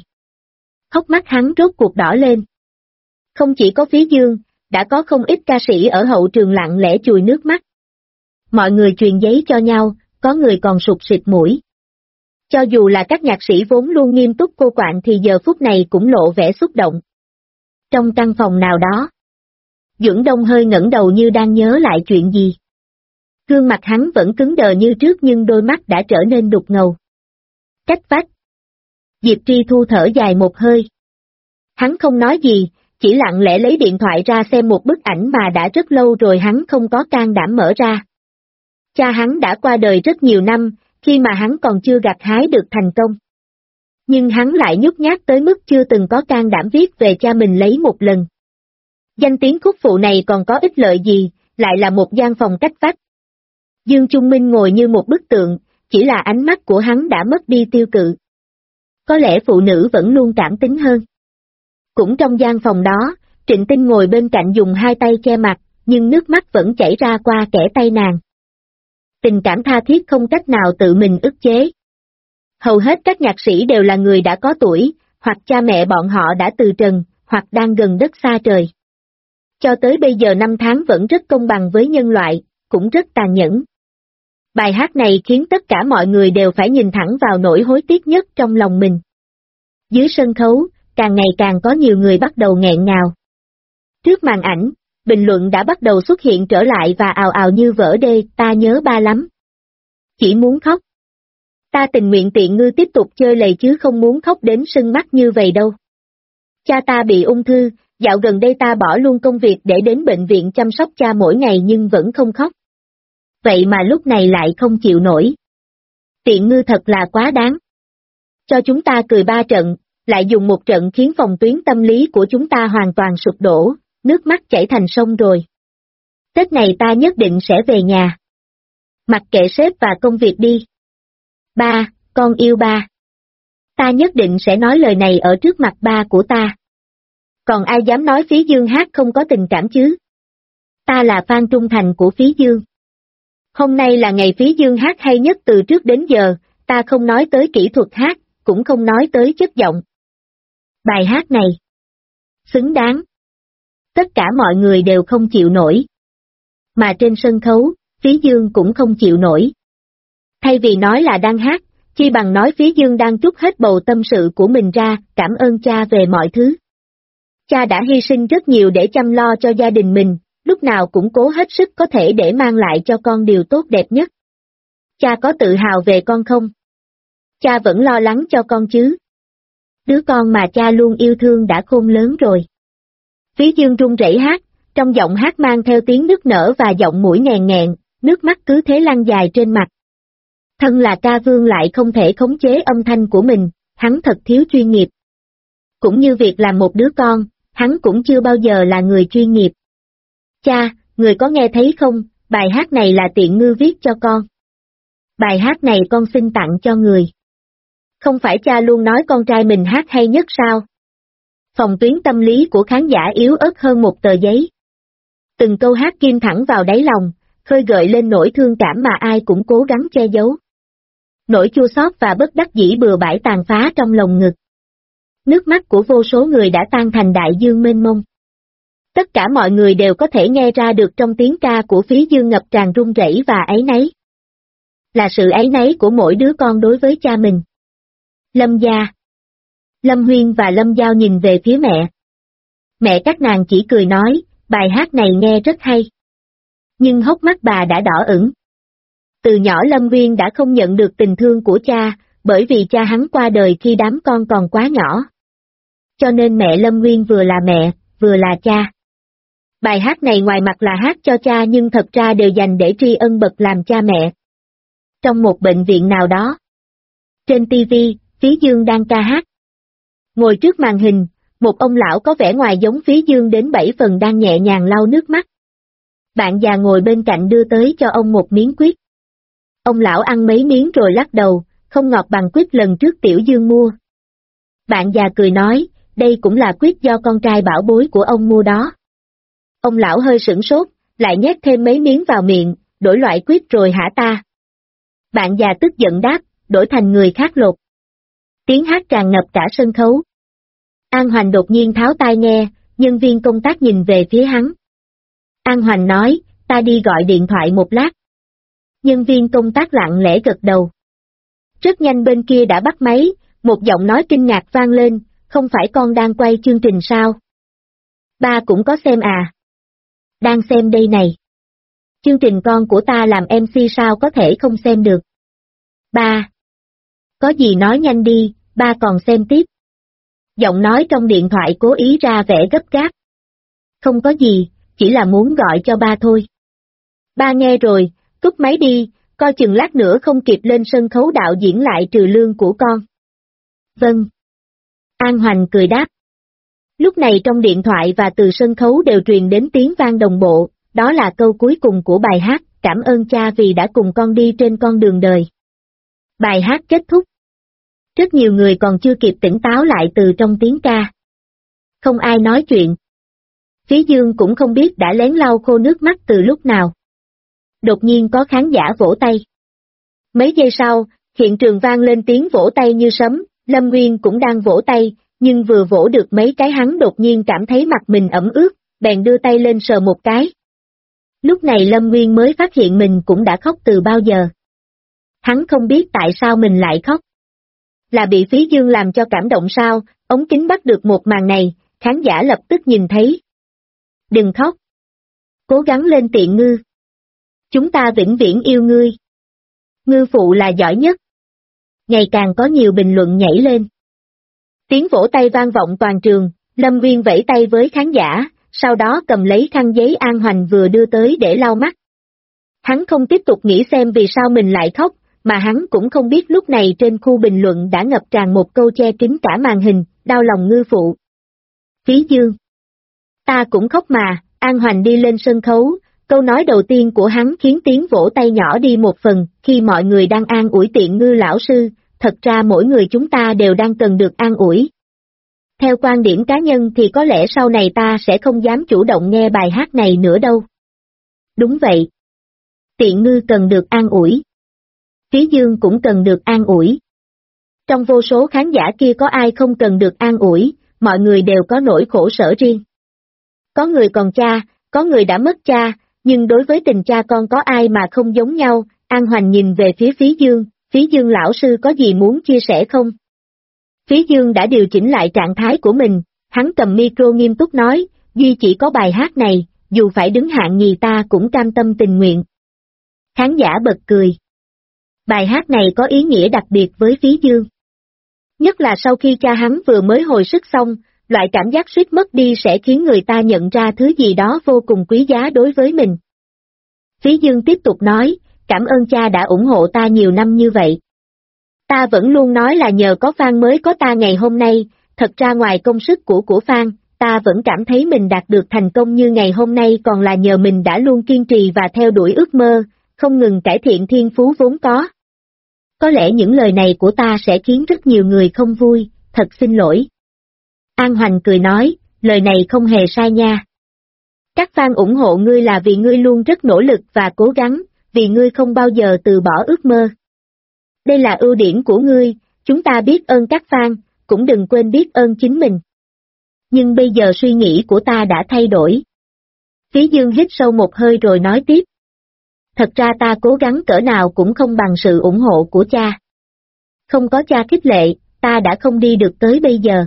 B: Hốc mắt hắn rốt cuộc đỏ lên. Không chỉ có Phí Dương, đã có không ít ca sĩ ở hậu trường lặng lẽ chùi nước mắt. Mọi người truyền giấy cho nhau, có người còn sụt sịt mũi. Cho dù là các nhạc sĩ vốn luôn nghiêm túc cô quạnh thì giờ phút này cũng lộ vẻ xúc động. Trong căn phòng nào đó, Duẩn Đông hơi ngẩng đầu như đang nhớ lại chuyện gì. Gương mặt hắn vẫn cứng đờ như trước nhưng đôi mắt đã trở nên đục ngầu. Cách vách. Diệp Tri Thu thở dài một hơi. Hắn không nói gì, chỉ lặng lẽ lấy điện thoại ra xem một bức ảnh mà đã rất lâu rồi hắn không có can đảm mở ra. Cha hắn đã qua đời rất nhiều năm, khi mà hắn còn chưa gặt hái được thành công. Nhưng hắn lại nhút nhát tới mức chưa từng có can đảm viết về cha mình lấy một lần. Danh tiếng khúc phụ này còn có ích lợi gì, lại là một gian phòng cách vách. Dương Trung Minh ngồi như một bức tượng, chỉ là ánh mắt của hắn đã mất đi tiêu cự. Có lẽ phụ nữ vẫn luôn cảm tính hơn. Cũng trong gian phòng đó, Trịnh Tinh ngồi bên cạnh dùng hai tay che mặt, nhưng nước mắt vẫn chảy ra qua kẽ tay nàng. Tình cảm tha thiết không cách nào tự mình ức chế. Hầu hết các nhạc sĩ đều là người đã có tuổi, hoặc cha mẹ bọn họ đã từ trần, hoặc đang gần đất xa trời. Cho tới bây giờ năm tháng vẫn rất công bằng với nhân loại, cũng rất tàn nhẫn. Bài hát này khiến tất cả mọi người đều phải nhìn thẳng vào nỗi hối tiếc nhất trong lòng mình. Dưới sân khấu, càng ngày càng có nhiều người bắt đầu nghẹn ngào. Trước màn ảnh, bình luận đã bắt đầu xuất hiện trở lại và ào ào như vỡ đê, ta nhớ ba lắm. Chỉ muốn khóc. Ta tình nguyện tiện ngư tiếp tục chơi lầy chứ không muốn khóc đến sưng mắt như vậy đâu. Cha ta bị ung thư, dạo gần đây ta bỏ luôn công việc để đến bệnh viện chăm sóc cha mỗi ngày nhưng vẫn không khóc. Vậy mà lúc này lại không chịu nổi. Tiện ngư thật là quá đáng. Cho chúng ta cười ba trận, lại dùng một trận khiến phòng tuyến tâm lý của chúng ta hoàn toàn sụp đổ, nước mắt chảy thành sông rồi. Tết này ta nhất định sẽ về nhà. Mặc kệ sếp và công việc đi. Ba, con yêu ba. Ta nhất định sẽ nói lời này ở trước mặt ba của ta. Còn ai dám nói Phí Dương hát không có tình cảm chứ? Ta là fan trung thành của Phí Dương. Hôm nay là ngày Phí Dương hát hay nhất từ trước đến giờ, ta không nói tới kỹ thuật hát, cũng không nói tới chất giọng. Bài hát này xứng đáng. Tất cả mọi người đều không chịu nổi. Mà trên sân khấu, Phí Dương cũng không chịu nổi. Thay vì nói là đang hát, chi bằng nói Phí Dương đang trút hết bầu tâm sự của mình ra, cảm ơn cha về mọi thứ. Cha đã hy sinh rất nhiều để chăm lo cho gia đình mình, lúc nào cũng cố hết sức có thể để mang lại cho con điều tốt đẹp nhất. Cha có tự hào về con không? Cha vẫn lo lắng cho con chứ? Đứa con mà cha luôn yêu thương đã khôn lớn rồi. Phí Dương run rẩy hát, trong giọng hát mang theo tiếng nức nở và giọng mũi nghèn nghẹn, nước mắt cứ thế lăn dài trên mặt. Thân là ca vương lại không thể khống chế âm thanh của mình, hắn thật thiếu chuyên nghiệp. Cũng như việc làm một đứa con, hắn cũng chưa bao giờ là người chuyên nghiệp. Cha, người có nghe thấy không, bài hát này là Tiện Ngư viết cho con. Bài hát này con xin tặng cho người. Không phải cha luôn nói con trai mình hát hay nhất sao? Phòng tuyến tâm lý của khán giả yếu ớt hơn một tờ giấy. Từng câu hát kim thẳng vào đáy lòng, khơi gợi lên nỗi thương cảm mà ai cũng cố gắng che giấu. Nỗi chua xót và bất đắc dĩ bừa bãi tàn phá trong lồng ngực. Nước mắt của vô số người đã tan thành đại dương mênh mông. Tất cả mọi người đều có thể nghe ra được trong tiếng ca của Phí Dương ngập tràn run rẩy và áy náy. Là sự áy náy của mỗi đứa con đối với cha mình. Lâm gia. Lâm Huyên và Lâm Giao nhìn về phía mẹ. Mẹ các nàng chỉ cười nói, bài hát này nghe rất hay. Nhưng hốc mắt bà đã đỏ ửng. Từ nhỏ Lâm Huyên đã không nhận được tình thương của cha, bởi vì cha hắn qua đời khi đám con còn quá nhỏ. Cho nên mẹ Lâm Huyên vừa là mẹ, vừa là cha. Bài hát này ngoài mặt là hát cho cha nhưng thật ra đều dành để tri ân bậc làm cha mẹ. Trong một bệnh viện nào đó. Trên TV, Phí Dương đang ca hát. Ngồi trước màn hình, một ông lão có vẻ ngoài giống Phí Dương đến 7 phần đang nhẹ nhàng lau nước mắt. Bạn già ngồi bên cạnh đưa tới cho ông một miếng quýt. Ông lão ăn mấy miếng rồi lắc đầu, không ngọt bằng quýt lần trước Tiểu Dương mua. Bạn già cười nói, đây cũng là quýt do con trai bảo bối của ông mua đó. Ông lão hơi sửng sốt, lại nhét thêm mấy miếng vào miệng, đổi loại quýt rồi hả ta? Bạn già tức giận đáp, đổi thành người khác lột. Tiếng hát tràn ngập cả sân khấu. An Hoành đột nhiên tháo tai nghe, nhân viên công tác nhìn về phía hắn. An Hoành nói, ta đi gọi điện thoại một lát. Nhân viên công tác lặng lẽ gật đầu. Rất nhanh bên kia đã bắt máy, một giọng nói kinh ngạc vang lên, không phải con đang quay chương trình sao? Ba cũng có xem à? Đang xem đây này. Chương trình con của ta làm MC sao có thể không xem được? Ba. Có gì nói nhanh đi, ba còn xem tiếp. Giọng nói trong điện thoại cố ý ra vẻ gấp gáp. Không có gì, chỉ là muốn gọi cho ba thôi. Ba nghe rồi, cúp máy đi, coi chừng lát nữa không kịp lên sân khấu đạo diễn lại trừ lương của con. Vâng. An Hoành cười đáp. Lúc này trong điện thoại và từ sân khấu đều truyền đến tiếng vang đồng bộ, đó là câu cuối cùng của bài hát, cảm ơn cha vì đã cùng con đi trên con đường đời. Bài hát kết thúc. Rất nhiều người còn chưa kịp tỉnh táo lại từ trong tiếng ca. Không ai nói chuyện. Phí Dương cũng không biết đã lén lau khô nước mắt từ lúc nào. Đột nhiên có khán giả vỗ tay. Mấy giây sau, hiện trường vang lên tiếng vỗ tay như sấm, Lâm Nguyên cũng đang vỗ tay, nhưng vừa vỗ được mấy cái hắn đột nhiên cảm thấy mặt mình ẩm ướt, bèn đưa tay lên sờ một cái. Lúc này Lâm Nguyên mới phát hiện mình cũng đã khóc từ bao giờ. Hắn không biết tại sao mình lại khóc. Là bị Phí Dương làm cho cảm động sao, ống kính bắt được một màn này, khán giả lập tức nhìn thấy. Đừng khóc. Cố gắng lên tiện ngư. Chúng ta vĩnh viễn yêu ngươi. Ngư phụ là giỏi nhất. Ngày càng có nhiều bình luận nhảy lên. Tiếng vỗ tay vang vọng toàn trường, Lâm Nguyên vẫy tay với khán giả, sau đó cầm lấy khăn giấy An Hoành vừa đưa tới để lau mắt. Hắn không tiếp tục nghĩ xem vì sao mình lại khóc, mà hắn cũng không biết lúc này trên khu bình luận đã ngập tràn một câu che kín cả màn hình, đau lòng ngư phụ. Phí Dương. Ta cũng khóc mà, An Hoành đi lên sân khấu, câu nói đầu tiên của hắn khiến tiếng vỗ tay nhỏ đi một phần, khi mọi người đang an ủi tiện ngư lão sư, thật ra mỗi người chúng ta đều đang cần được an ủi. Theo quan điểm cá nhân thì có lẽ sau này ta sẽ không dám chủ động nghe bài hát này nữa đâu. Đúng vậy. Tiện ngư cần được an ủi. Phí Dương cũng cần được an ủi. Trong vô số khán giả kia có ai không cần được an ủi, mọi người đều có nỗi khổ sở riêng. Có người còn cha, có người đã mất cha, nhưng đối với tình cha con có ai mà không giống nhau. An Hoành nhìn về phía Phí Dương lão sư có gì muốn chia sẻ không? Phí Dương đã điều chỉnh lại trạng thái của mình, hắn cầm micro nghiêm túc nói, duy chỉ có bài hát này, dù phải đứng hạng nhì ta cũng cam tâm tình nguyện. Khán giả bật cười. Bài hát này có ý nghĩa đặc biệt với Phí Dương. Nhất là sau khi cha hắn vừa mới hồi sức xong, loại cảm giác suýt mất đi sẽ khiến người ta nhận ra thứ gì đó vô cùng quý giá đối với mình. Phí Dương tiếp tục nói, cảm ơn cha đã ủng hộ ta nhiều năm như vậy. Ta vẫn luôn nói là nhờ có Phan mới có ta ngày hôm nay, thật ra ngoài công sức của Phan, ta vẫn cảm thấy mình đạt được thành công như ngày hôm nay còn là nhờ mình đã luôn kiên trì và theo đuổi ước mơ, không ngừng cải thiện thiên phú vốn có. Có lẽ những lời này của ta sẽ khiến rất nhiều người không vui, thật xin lỗi. An Hoành cười nói, lời này không hề sai nha. Các fan ủng hộ ngươi là vì ngươi luôn rất nỗ lực và cố gắng, vì ngươi không bao giờ từ bỏ ước mơ. Đây là ưu điểm của ngươi, chúng ta biết ơn các fan, cũng đừng quên biết ơn chính mình. Nhưng bây giờ suy nghĩ của ta đã thay đổi. Phí Dương hít sâu một hơi rồi nói tiếp. Thật ra ta cố gắng cỡ nào cũng không bằng sự ủng hộ của cha. Không có cha khích lệ, ta đã không đi được tới bây giờ.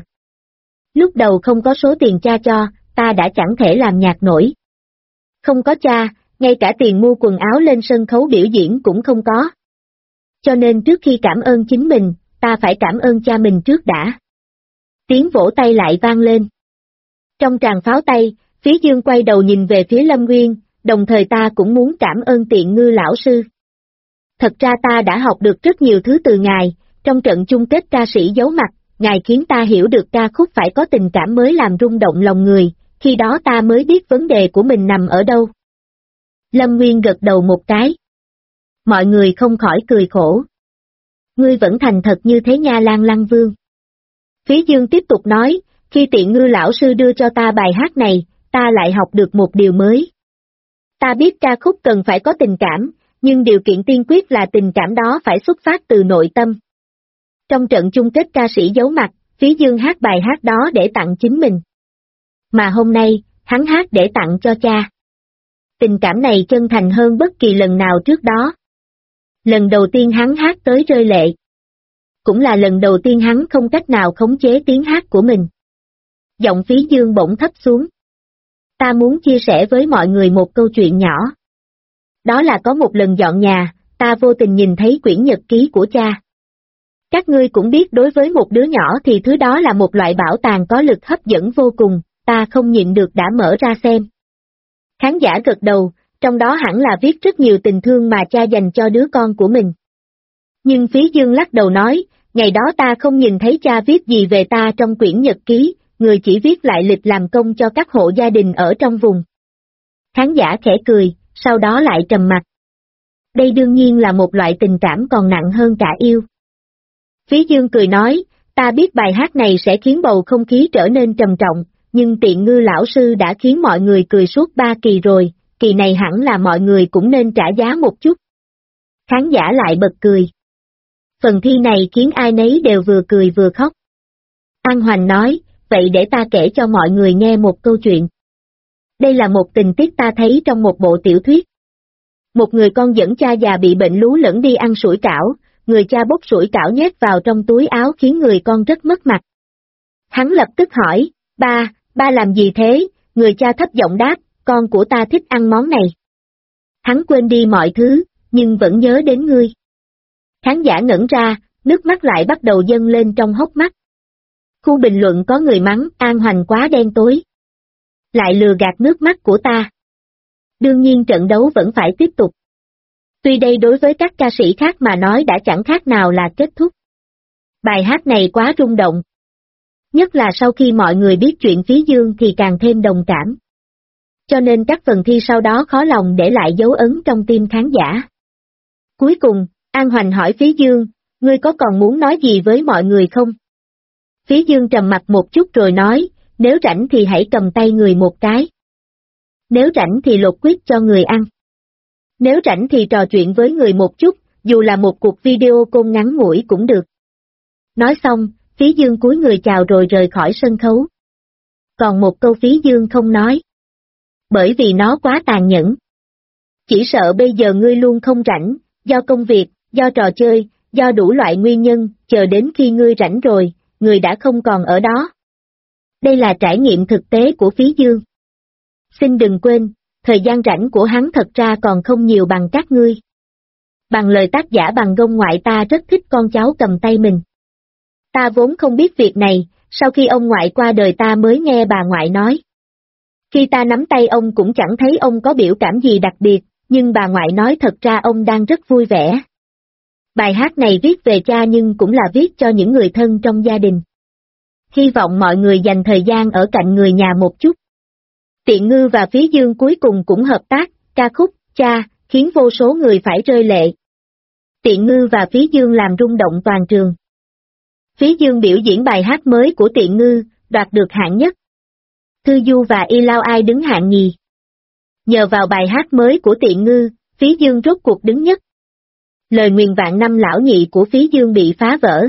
B: Lúc đầu không có số tiền cha cho, ta đã chẳng thể làm nhạc nổi. Không có cha, ngay cả tiền mua quần áo lên sân khấu biểu diễn cũng không có. Cho nên trước khi cảm ơn chính mình, ta phải cảm ơn cha mình trước đã. Tiếng vỗ tay lại vang lên. Trong tràng pháo tay, Phí Dương quay đầu nhìn về phía Lâm Nguyên, đồng thời ta cũng muốn cảm ơn tiện ngư lão sư. Thật ra ta đã học được rất nhiều thứ từ ngài, trong trận chung kết ca sĩ giấu mặt, ngài khiến ta hiểu được ca khúc phải có tình cảm mới làm rung động lòng người, khi đó ta mới biết vấn đề của mình nằm ở đâu. Lâm Nguyên gật đầu một cái. Mọi người không khỏi cười khổ. Ngươi vẫn thành thật như thế nha Lan Lăng Vương. Phí Dương tiếp tục nói, khi tiện ngư lão sư đưa cho ta bài hát này, ta lại học được một điều mới. Ta biết ca khúc cần phải có tình cảm, nhưng điều kiện tiên quyết là tình cảm đó phải xuất phát từ nội tâm. Trong trận chung kết ca sĩ giấu mặt, Phí Dương hát bài hát đó để tặng chính mình. Mà hôm nay, hắn hát để tặng cho cha. Tình cảm này chân thành hơn bất kỳ lần nào trước đó. Lần đầu tiên hắn hát tới rơi lệ. Cũng là lần đầu tiên hắn không cách nào khống chế tiếng hát của mình. Giọng Phí Dương bỗng thấp xuống. Ta muốn chia sẻ với mọi người một câu chuyện nhỏ. Đó là có một lần dọn nhà, ta vô tình nhìn thấy quyển nhật ký của cha. Các ngươi cũng biết đối với một đứa nhỏ thì thứ đó là một loại bảo tàng có lực hấp dẫn vô cùng, ta không nhịn được đã mở ra xem. Khán giả gật đầu, trong đó hẳn là viết rất nhiều tình thương mà cha dành cho đứa con của mình. Nhưng Phí Dương lắc đầu nói, ngày đó ta không nhìn thấy cha viết gì về ta trong quyển nhật ký, người chỉ viết lại lịch làm công cho các hộ gia đình ở trong vùng. Khán giả khẽ cười, sau đó lại trầm mặt. Đây đương nhiên là một loại tình cảm còn nặng hơn cả yêu. Phí Dương cười nói, ta biết bài hát này sẽ khiến bầu không khí trở nên trầm trọng, nhưng Tiện Ngư lão sư đã khiến mọi người cười suốt 3 kỳ rồi, kỳ này hẳn là mọi người cũng nên trả giá một chút. Khán giả lại bật cười. Phần thi này khiến ai nấy đều vừa cười vừa khóc. An Hoành nói, vậy để ta kể cho mọi người nghe một câu chuyện. Đây là một tình tiết ta thấy trong một bộ tiểu thuyết. Một người con dẫn cha già bị bệnh lú lẫn đi ăn sủi cảo, người cha bốc sủi cảo nhét vào trong túi áo khiến người con rất mất mặt. Hắn lập tức hỏi, ba làm gì thế? Người cha thấp giọng đáp, con của ta thích ăn món này. Hắn quên đi mọi thứ, nhưng vẫn nhớ đến ngươi. Khán giả ngẩn ra, nước mắt lại bắt đầu dâng lên trong hốc mắt. Khu bình luận có người mắng An Hoành quá đen tối. Lại lừa gạt nước mắt của ta. Đương nhiên trận đấu vẫn phải tiếp tục. Tuy đây đối với các ca sĩ khác mà nói đã chẳng khác nào là kết thúc. Bài hát này quá rung động. Nhất là sau khi mọi người biết chuyện Phí Dương thì càng thêm đồng cảm. Cho nên các phần thi sau đó khó lòng để lại dấu ấn trong tim khán giả. Cuối cùng, An Hoành hỏi Phí Dương, ngươi có còn muốn nói gì với mọi người không? Phí Dương trầm mặt một chút rồi nói, nếu rảnh thì hãy cầm tay người một cái. Nếu rảnh thì lột quyết cho người ăn. Nếu rảnh thì trò chuyện với người một chút, dù là một cuộc video call ngắn ngủi cũng được. Nói xong, Phí Dương cúi người chào rồi rời khỏi sân khấu. Còn một câu Phí Dương không nói. Bởi vì nó quá tàn nhẫn. Chỉ sợ bây giờ ngươi luôn không rảnh, do công việc, do trò chơi, do đủ loại nguyên nhân, chờ đến khi ngươi rảnh rồi, người đã không còn ở đó. Đây là trải nghiệm thực tế của Phí Dương. Xin đừng quên, thời gian rảnh của hắn thật ra còn không nhiều bằng các ngươi. Bằng lời tác giả bằng gông ngoại ta rất thích con cháu cầm tay mình. Ta vốn không biết việc này, sau khi ông ngoại qua đời ta mới nghe bà ngoại nói. Khi ta nắm tay ông cũng chẳng thấy ông có biểu cảm gì đặc biệt, nhưng bà ngoại nói thật ra ông đang rất vui vẻ. Bài hát này viết về cha nhưng cũng là viết cho những người thân trong gia đình. Hy vọng mọi người dành thời gian ở cạnh người nhà một chút. Tiện Ngư và Phí Dương cuối cùng cũng hợp tác, ca khúc, Cha, khiến vô số người phải rơi lệ. Tiện Ngư và Phí Dương làm rung động toàn trường. Phí Dương biểu diễn bài hát mới của Tiện Ngư, đoạt được hạng nhất. Thư Du và Y Lao Ai đứng hạng nhì. Nhờ vào bài hát mới của Tiện Ngư, Phí Dương rốt cuộc đứng nhất. Lời nguyền vạn năm lão nhị của Phí Dương bị phá vỡ.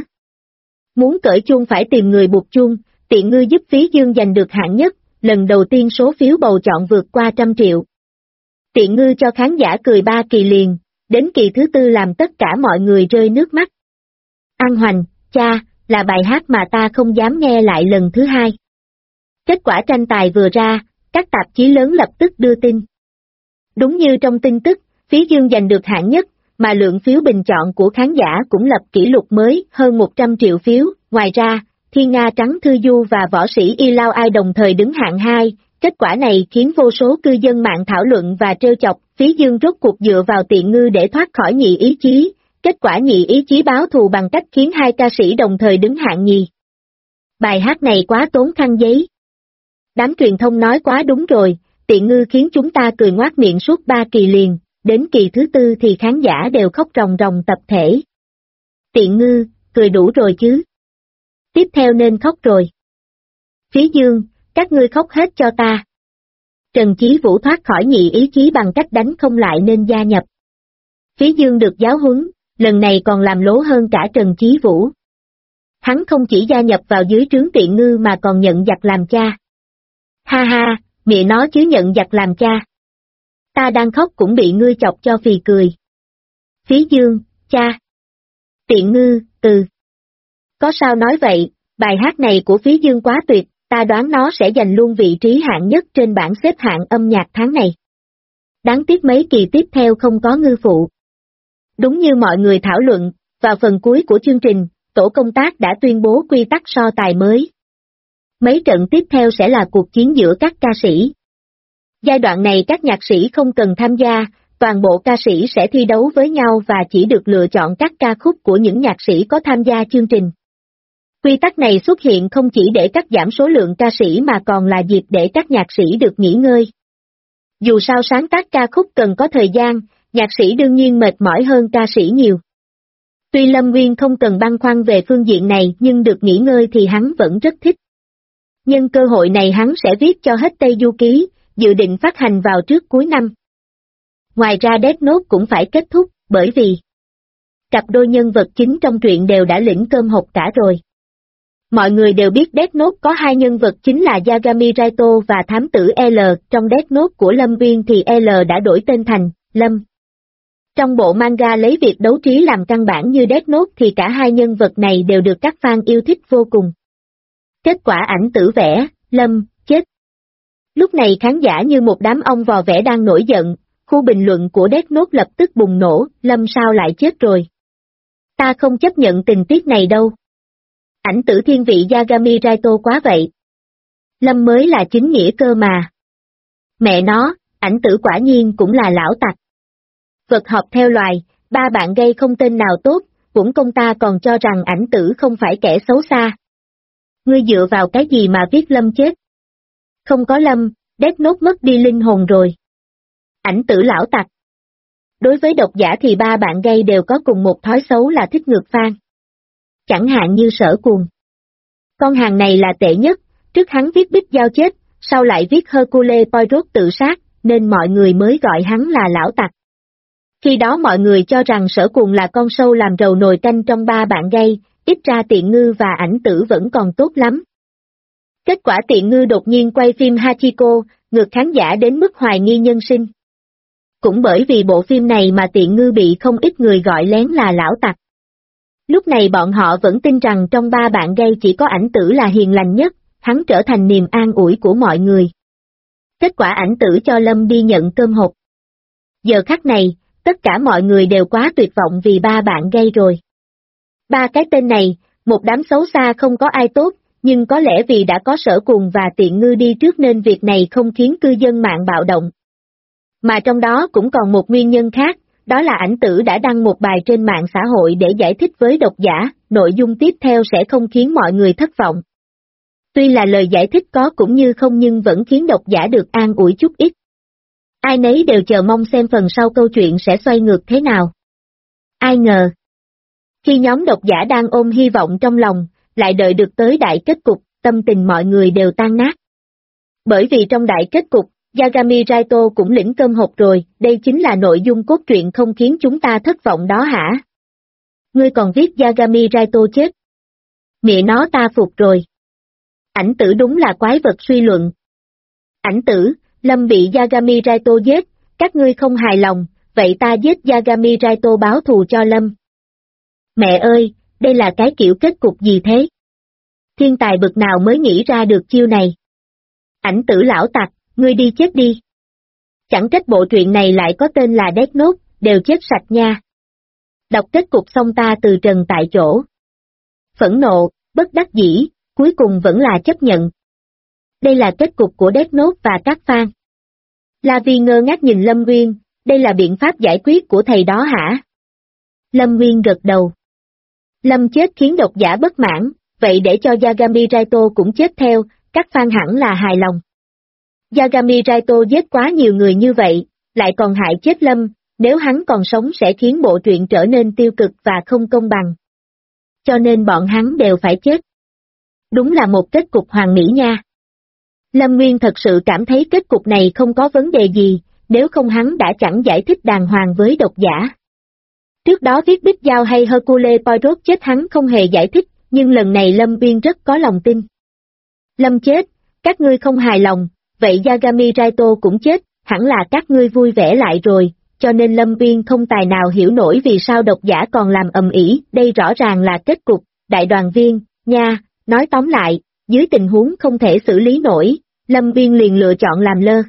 B: Muốn cởi chuông phải tìm người buộc chuông, Tiện Ngư giúp Phí Dương giành được hạng nhất, lần đầu tiên số phiếu bầu chọn vượt qua 100 triệu. Tiện Ngư cho khán giả cười 3 kỳ liền, đến kỳ thứ 4 làm tất cả mọi người rơi nước mắt. An Hoành, Cha, là bài hát mà ta không dám nghe lại lần thứ 2. Kết quả tranh tài vừa ra, các tạp chí lớn lập tức đưa tin. Đúng như trong tin tức, Phí Dương giành được hạng nhất, mà lượng phiếu bình chọn của khán giả cũng lập kỷ lục mới, hơn 100 triệu phiếu. Ngoài ra, Thiên Nga Trắng Thư Du và võ sĩ Y Lao Ai đồng thời đứng hạng 2, kết quả này khiến vô số cư dân mạng thảo luận và trêu chọc. Phí Dương rốt cuộc dựa vào Tiện Ngư để thoát khỏi nhị ý chí, kết quả nhị ý chí báo thù bằng cách khiến hai ca sĩ đồng thời đứng hạng nhì. Bài hát này quá tốn khăn giấy. Đám truyền thông nói quá đúng rồi, Tiện Ngư khiến chúng ta cười ngoác miệng suốt 3 kỳ liền, đến kỳ thứ 4 thì khán giả đều khóc ròng ròng tập thể. Tiện Ngư, cười đủ rồi chứ. Tiếp theo nên khóc rồi. Phí Dương, các ngươi khóc hết cho ta. Trần Chí Vũ thoát khỏi nhị ý chí bằng cách đánh không lại nên gia nhập. Phí Dương được giáo huấn, lần này còn làm lố hơn cả Trần Chí Vũ. Hắn không chỉ gia nhập vào dưới trướng Tiện Ngư mà còn nhận giặc làm cha. Ha ha, mẹ nó chứ nhận giặc làm cha. Ta đang khóc cũng bị ngươi chọc cho phì cười. Phí Dương, cha. Tiện Ngư, Có sao nói vậy, bài hát này của Phí Dương quá tuyệt, ta đoán nó sẽ giành luôn vị trí hạng nhất trên bảng xếp hạng âm nhạc tháng này. Đáng tiếc mấy kỳ tiếp theo không có Ngư phụ. Đúng như mọi người thảo luận, vào phần cuối của chương trình, tổ công tác đã tuyên bố quy tắc so tài mới. Mấy trận tiếp theo sẽ là cuộc chiến giữa các ca sĩ. Giai đoạn này các nhạc sĩ không cần tham gia, toàn bộ ca sĩ sẽ thi đấu với nhau và chỉ được lựa chọn các ca khúc của những nhạc sĩ có tham gia chương trình. Quy tắc này xuất hiện không chỉ để cắt giảm số lượng ca sĩ mà còn là dịp để các nhạc sĩ được nghỉ ngơi. Dù sao sáng tác ca khúc cần có thời gian, nhạc sĩ đương nhiên mệt mỏi hơn ca sĩ nhiều. Tuy Lâm Nguyên không cần băn khoăn về phương diện này nhưng được nghỉ ngơi thì hắn vẫn rất thích. Nhân cơ hội này hắn sẽ viết cho hết Tây Du Ký, dự định phát hành vào trước cuối năm. Ngoài ra Death Note cũng phải kết thúc, bởi vì cặp đôi nhân vật chính trong truyện đều đã lĩnh cơm hộp cả rồi. Mọi người đều biết Death Note có hai nhân vật chính là Yagami Raito và thám tử L, trong Death Note của Lâm Nguyên thì L đã đổi tên thành Lâm. Trong bộ manga lấy việc đấu trí làm căn bản như Death Note thì cả hai nhân vật này đều được các fan yêu thích vô cùng. Kết quả ảnh tử vẽ, Lâm, chết. Lúc này khán giả như một đám ong vò vẽ đang nổi giận, khu bình luận của Death Note lập tức bùng nổ, Lâm sao lại chết rồi? Ta không chấp nhận tình tiết này đâu. Ảnh tử thiên vị Yagami Raito quá vậy. Lâm mới là chính nghĩa cơ mà. Mẹ nó, ảnh tử quả nhiên cũng là lão tặc. Vật hợp theo loài, ba bạn gây không tên nào tốt, cũng công ta còn cho rằng ảnh tử không phải kẻ xấu xa. Ngươi dựa vào cái gì mà viết Lâm chết? Không có Lâm, Death Note mất đi linh hồn rồi. Ảnh tử lão tặc. Đối với độc giả thì ba bạn gây đều có cùng một thói xấu là thích ngược fan. Chẳng hạn như Sở Cuồng. Con hàng này là tệ nhất, trước hắn viết Bích Giao chết, sau lại viết Hercule Poirot tự sát, nên mọi người mới gọi hắn là lão tặc. Khi đó mọi người cho rằng Sở Cuồng là con sâu làm rầu nồi canh trong ba bạn gây, ít ra Tiện Ngư và ảnh tử vẫn còn tốt lắm. Kết quả Tiện Ngư đột nhiên quay phim Hachiko, ngược khán giả đến mức hoài nghi nhân sinh. Cũng bởi vì bộ phim này mà Tiện Ngư bị không ít người gọi lén là lão tặc. Lúc này bọn họ vẫn tin rằng trong ba bạn gây chỉ có ảnh tử là hiền lành nhất, hắn trở thành niềm an ủi của mọi người. Kết quả ảnh tử cho Lâm đi nhận cơm hộp. Giờ khắc này, tất cả mọi người đều quá tuyệt vọng vì ba bạn gây rồi. Ba cái tên này, một đám xấu xa không có ai tốt, nhưng có lẽ vì đã có Sở Cuồng và Tiện Ngư đi trước nên việc này không khiến cư dân mạng bạo động. Mà trong đó cũng còn một nguyên nhân khác, đó là ảnh tử đã đăng một bài trên mạng xã hội để giải thích với độc giả, nội dung tiếp theo sẽ không khiến mọi người thất vọng. Tuy là lời giải thích có cũng như không nhưng vẫn khiến độc giả được an ủi chút ít. Ai nấy đều chờ mong xem phần sau câu chuyện sẽ xoay ngược thế nào. Ai ngờ, khi nhóm độc giả đang ôm hy vọng trong lòng, lại đợi được tới đại kết cục, tâm tình mọi người đều tan nát. Bởi vì trong đại kết cục, Yagami Raito cũng lĩnh cơm hộp rồi, đây chính là nội dung cốt truyện không khiến chúng ta thất vọng đó hả? Ngươi còn viết Yagami Raito chết. Mẹ nó ta phục rồi. Ảnh tử đúng là quái vật suy luận. Ảnh tử, Lâm bị Yagami Raito giết, các ngươi không hài lòng, vậy ta giết Yagami Raito báo thù cho Lâm. Mẹ ơi, đây là cái kiểu kết cục gì thế? Thiên tài bực nào mới nghĩ ra được chiêu này? Ảnh tử lão tặc, ngươi đi chết đi. Chẳng trách bộ truyện này lại có tên là Death Note, đều chết sạch nha. Đọc kết cục xong ta từ trần tại chỗ. Phẫn nộ, bất đắc dĩ, cuối cùng vẫn là chấp nhận. Đây là kết cục của Death Note và các fan. La Vi ngơ ngác nhìn Lâm Nguyên, đây là biện pháp giải quyết của thầy đó hả? Lâm Nguyên gật đầu. Lâm chết khiến độc giả bất mãn, vậy để cho Yagami Raito cũng chết theo, các fan hẳn là hài lòng. Yagami Raito giết quá nhiều người như vậy, lại còn hại chết Lâm, nếu hắn còn sống sẽ khiến bộ truyện trở nên tiêu cực và không công bằng. Cho nên bọn hắn đều phải chết. Đúng là một kết cục hoàn mỹ nha. Lâm Nguyên thật sự cảm thấy kết cục này không có vấn đề gì, nếu không hắn đã chẳng giải thích đàng hoàng với độc giả. Trước đó viết Bích Giao hay Hercule Poirot chết hắn không hề giải thích, nhưng lần này Lâm Nguyên rất có lòng tin. Lâm chết, các ngươi không hài lòng, vậy Yagami Raito cũng chết, hẳn là các ngươi vui vẻ lại rồi, cho nên Lâm Nguyên không tài nào hiểu nổi vì sao độc giả còn làm ầm ĩ, đây rõ ràng là kết cục, đại đoàn viên, nha, nói tóm lại, dưới tình huống không thể xử lý nổi, Lâm Nguyên liền lựa chọn làm lơ.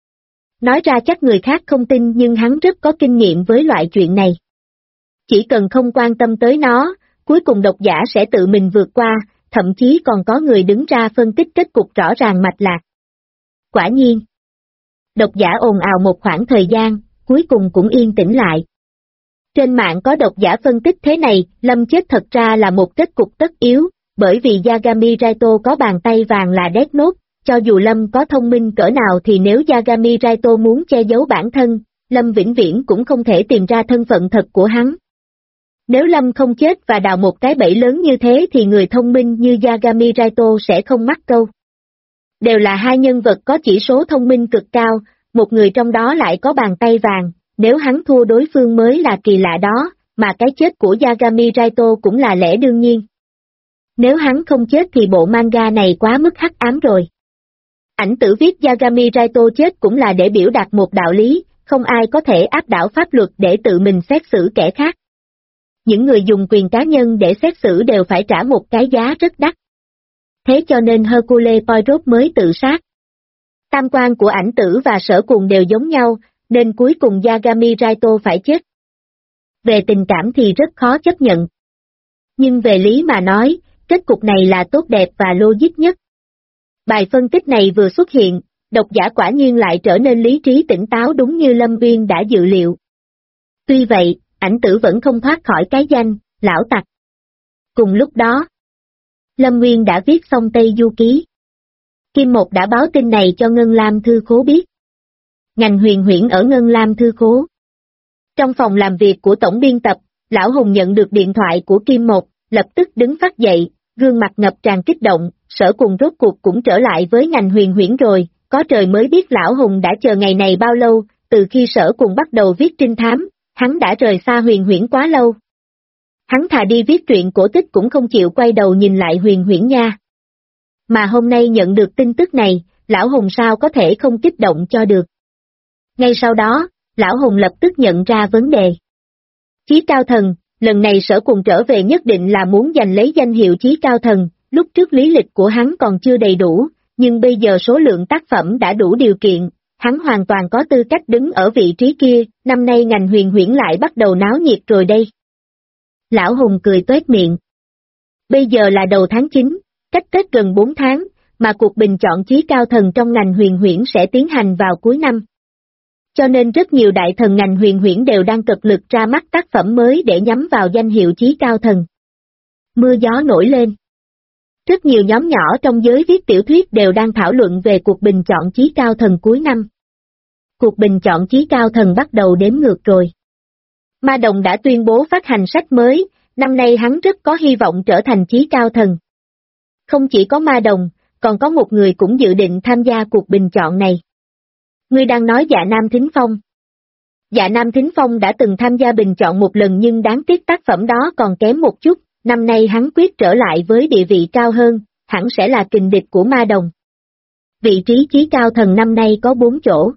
B: Nói ra chắc người khác không tin nhưng hắn rất có kinh nghiệm với loại chuyện này. Chỉ cần không quan tâm tới nó, cuối cùng độc giả sẽ tự mình vượt qua, thậm chí còn có người đứng ra phân tích kết cục rõ ràng mạch lạc. Quả nhiên, độc giả ồn ào một khoảng thời gian, cuối cùng cũng yên tĩnh lại. Trên mạng có độc giả phân tích thế này, Lâm chết thật ra là một kết cục tất yếu, bởi vì Yagami Raito có bàn tay vàng là Death Note, cho dù Lâm có thông minh cỡ nào thì nếu Yagami Raito muốn che giấu bản thân, Lâm vĩnh viễn cũng không thể tìm ra thân phận thật của hắn. Nếu Lâm không chết và đào một cái bẫy lớn như thế thì người thông minh như Yagami Raito sẽ không mắc câu. Đều là hai nhân vật có chỉ số thông minh cực cao, một người trong đó lại có bàn tay vàng, nếu hắn thua đối phương mới là kỳ lạ đó, mà cái chết của Yagami Raito cũng là lẽ đương nhiên. Nếu hắn không chết thì bộ manga này quá mức hắc ám rồi. Ảnh tử viết Yagami Raito chết cũng là để biểu đạt một đạo lý, không ai có thể áp đảo pháp luật để tự mình xét xử kẻ khác. Những người dùng quyền cá nhân để xét xử đều phải trả một cái giá rất đắt. Thế cho nên Hercule Poirot mới tự sát. Tam quan của ảnh tử và sở cùng đều giống nhau, nên cuối cùng Yagami Raito phải chết. Về tình cảm thì rất khó chấp nhận. Nhưng về lý mà nói, kết cục này là tốt đẹp và logic nhất. Bài phân tích này vừa xuất hiện, độc giả quả nhiên lại trở nên lý trí tỉnh táo đúng như Lâm Uyên đã dự liệu. Tuy vậy, ảnh tử vẫn không thoát khỏi cái danh, lão tặc. Cùng lúc đó, Lâm Nguyên đã viết xong Tây Du Ký. Kim Một đã báo tin này cho Ngân Lam Thư Khố biết. Ngành huyền huyễn ở Ngân Lam Thư Khố. Trong phòng làm việc của tổng biên tập, Lão Hùng nhận được điện thoại của Kim Một, lập tức đứng phát dậy, gương mặt ngập tràn kích động, sở cùng rốt cuộc cũng trở lại với ngành huyền huyễn rồi, có trời mới biết Lão Hùng đã chờ ngày này bao lâu, từ khi sở cùng bắt đầu viết trinh thám, hắn đã rời xa huyền huyễn quá lâu. Hắn thà đi viết truyện cổ tích cũng không chịu quay đầu nhìn lại huyền huyễn nha. Mà hôm nay nhận được tin tức này, Lão Hùng sao có thể không kích động cho được. Ngay sau đó, Lão Hùng lập tức nhận ra vấn đề. Chí cao thần, lần này sở cùng trở về nhất định là muốn giành lấy danh hiệu chí cao thần, lúc trước lý lịch của hắn còn chưa đầy đủ, nhưng bây giờ số lượng tác phẩm đã đủ điều kiện, hắn hoàn toàn có tư cách đứng ở vị trí kia, năm nay ngành huyền huyễn lại bắt đầu náo nhiệt rồi đây. Lão Hùng cười toét miệng. Bây giờ là đầu tháng 9, cách Tết gần 4 tháng, mà cuộc bình chọn chí cao thần trong ngành huyền huyễn sẽ tiến hành vào cuối năm. Cho nên rất nhiều đại thần ngành huyền huyễn đều đang cực lực ra mắt tác phẩm mới để nhắm vào danh hiệu chí cao thần. Mưa gió nổi lên. Rất nhiều nhóm nhỏ trong giới viết tiểu thuyết đều đang thảo luận về cuộc bình chọn chí cao thần cuối năm. Cuộc bình chọn chí cao thần bắt đầu đếm ngược rồi. Ma Đồng đã tuyên bố phát hành sách mới, năm nay hắn rất có hy vọng trở thành chí cao thần. Không chỉ có Ma Đồng, còn có một người cũng dự định tham gia cuộc bình chọn này. Ngươi đang nói Dạ Nam Thính Phong. Dạ Nam Thính Phong đã từng tham gia bình chọn một lần nhưng đáng tiếc tác phẩm đó còn kém một chút, năm nay hắn quyết trở lại với địa vị cao hơn, hẳn sẽ là kình địch của Ma Đồng. Vị trí chí cao thần năm nay có 4 chỗ.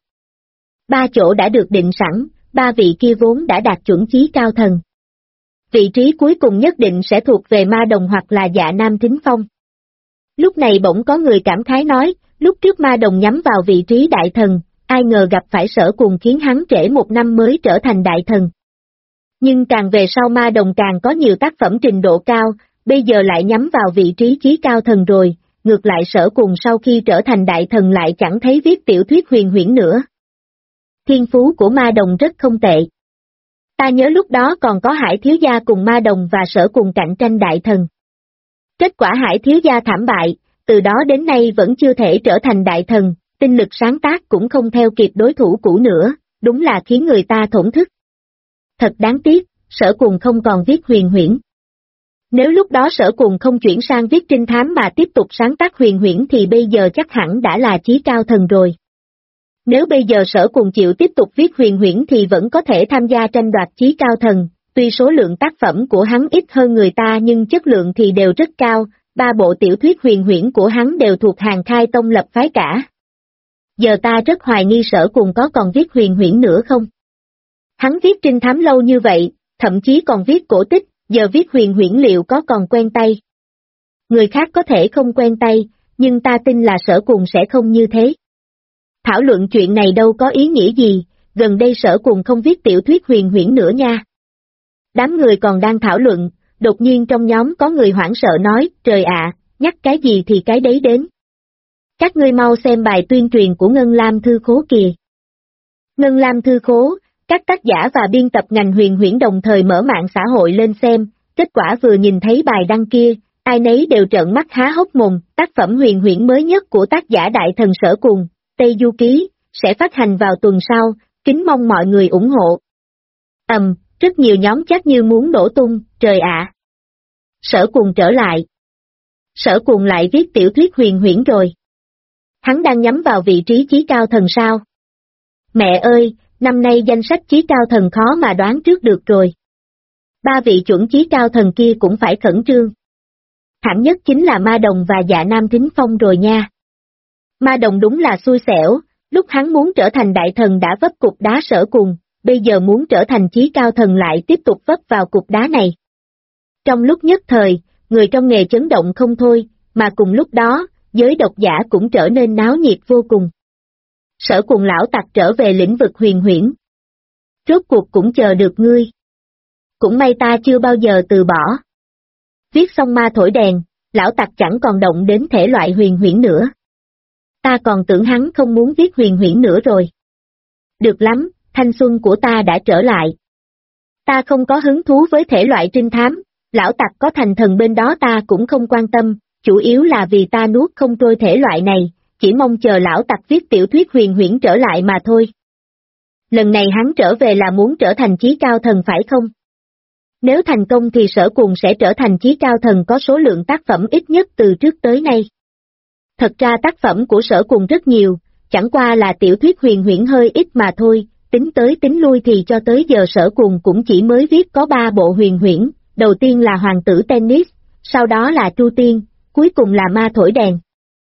B: 3 chỗ đã được định sẵn, 3 vị kia vốn đã đạt chuẩn chí cao thần. Vị trí cuối cùng nhất định sẽ thuộc về Ma Đồng hoặc là Dạ Nam Thính Phong. Lúc này bỗng có người cảm khái nói, lúc trước Ma Đồng nhắm vào vị trí đại thần, ai ngờ gặp phải sở cùng khiến hắn trễ 1 năm mới trở thành đại thần. Nhưng càng về sau Ma Đồng càng có nhiều tác phẩm trình độ cao, bây giờ lại nhắm vào vị trí chí cao thần rồi, ngược lại sở cùng sau khi trở thành đại thần lại chẳng thấy viết tiểu thuyết huyền huyễn nữa. Thiên phú của Ma Đồng rất không tệ. Ta nhớ lúc đó còn có Hải Thiếu Gia cùng Ma Đồng và sở cùng cạnh tranh đại thần. Kết quả Hải Thiếu Gia thảm bại, từ đó đến nay vẫn chưa thể trở thành đại thần, tinh lực sáng tác cũng không theo kịp đối thủ cũ nữa, đúng là khiến người ta thổn thức. Thật đáng tiếc, sở cùng không còn viết huyền huyễn. Nếu lúc đó sở cùng không chuyển sang viết trinh thám mà tiếp tục sáng tác huyền huyễn thì bây giờ chắc hẳn đã là chí cao thần rồi. Nếu bây giờ sở cùng chịu tiếp tục viết huyền huyễn thì vẫn có thể tham gia tranh đoạt chí cao thần, tuy số lượng tác phẩm của hắn ít hơn người ta nhưng chất lượng thì đều rất cao, 3 bộ tiểu thuyết huyền huyễn của hắn đều thuộc hàng khai tông lập phái cả. Giờ ta rất hoài nghi sở cùng có còn viết huyền huyễn nữa không? Hắn viết trinh thám lâu như vậy, thậm chí còn viết cổ tích, giờ viết huyền huyễn liệu có còn quen tay? Người khác có thể không quen tay, nhưng ta tin là sở cùng sẽ không như thế. Thảo luận chuyện này đâu có ý nghĩa gì, gần đây sở cùng không viết tiểu thuyết huyền huyễn nữa nha. Đám người còn đang thảo luận, đột nhiên trong nhóm có người hoảng sợ nói, trời ạ, nhắc cái gì thì cái đấy đến. Các ngươi mau xem bài tuyên truyền của Ngân Lam Thư Khố kìa. Ngân Lam Thư Khố, các tác giả và biên tập ngành huyền huyễn đồng thời mở mạng xã hội lên xem, kết quả vừa nhìn thấy bài đăng kia, Ai nấy đều trợn mắt há hốc mồm. Tác phẩm huyền huyễn mới nhất của tác giả đại thần Sở Cuồng, Tây Du Ký, sẽ phát hành vào tuần sau, kính mong mọi người ủng hộ. Rất nhiều nhóm chat như muốn nổ tung, trời ạ. Sở Cuồng trở lại. Sở Cuồng lại viết tiểu thuyết huyền huyễn rồi. Hắn đang nhắm vào vị trí chí cao thần sao? Mẹ ơi, năm nay danh sách chí cao thần khó mà đoán trước được rồi. 3 vị chuẩn chí cao thần kia cũng phải khẩn trương. Hẳn nhất chính là Ma Đồng và Dạ Nam Thính Phong rồi nha. Ma Đồng đúng là xui xẻo, lúc hắn muốn trở thành đại thần đã vấp cục đá Sở Cuồng, bây giờ muốn trở thành chí cao thần lại tiếp tục vấp vào cục đá này. Trong lúc nhất thời, người trong nghề chấn động không thôi, mà cùng lúc đó, giới độc giả cũng trở nên náo nhiệt vô cùng. Sở Cuồng lão tặc trở về lĩnh vực huyền huyễn. Rốt cuộc cũng chờ được ngươi. Cũng may ta chưa bao giờ từ bỏ. Viết xong Ma Thổi Đèn, lão tặc chẳng còn động đến thể loại huyền huyễn nữa. Ta còn tưởng hắn không muốn viết huyền huyễn nữa rồi. Được lắm, thanh xuân của ta đã trở lại. Ta không có hứng thú với thể loại trinh thám, lão tặc có thành thần bên đó ta cũng không quan tâm, chủ yếu là vì ta nuốt không trôi thể loại này, chỉ mong chờ lão tặc viết tiểu thuyết huyền huyễn trở lại mà thôi. Lần này hắn trở về là muốn trở thành chí cao thần phải không? Nếu thành công thì Sở Cuồng sẽ trở thành chí cao thần có số lượng tác phẩm ít nhất từ trước tới nay. Thật ra tác phẩm của Sở Cuồng rất nhiều, chẳng qua là tiểu thuyết huyền huyễn hơi ít mà thôi, tính tới tính lui thì cho tới giờ Sở Cuồng cũng chỉ mới viết có 3 bộ huyền huyễn, đầu tiên là Hoàng tử Tennis, sau đó là Chu Tiên, cuối cùng là Ma Thổi Đèn.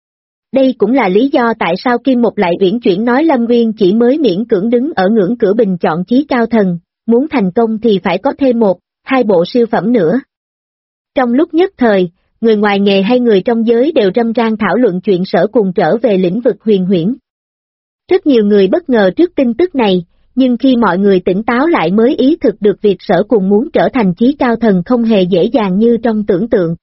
B: Đây cũng là lý do tại sao Kim Mục lại uyển chuyển nói Lâm Nguyên chỉ mới miễn cưỡng đứng ở ngưỡng cửa bình chọn chí cao thần, muốn thành công thì phải có thêm 1-2 bộ siêu phẩm nữa. Trong lúc nhất thời, người ngoài nghề hay người trong giới đều râm ran thảo luận chuyện Sở Cuồng trở về lĩnh vực huyền huyễn. Rất nhiều người bất ngờ trước tin tức này, nhưng khi mọi người tỉnh táo lại mới ý thức được việc Sở Cuồng muốn trở thành chí cao thần không hề dễ dàng như trong tưởng tượng.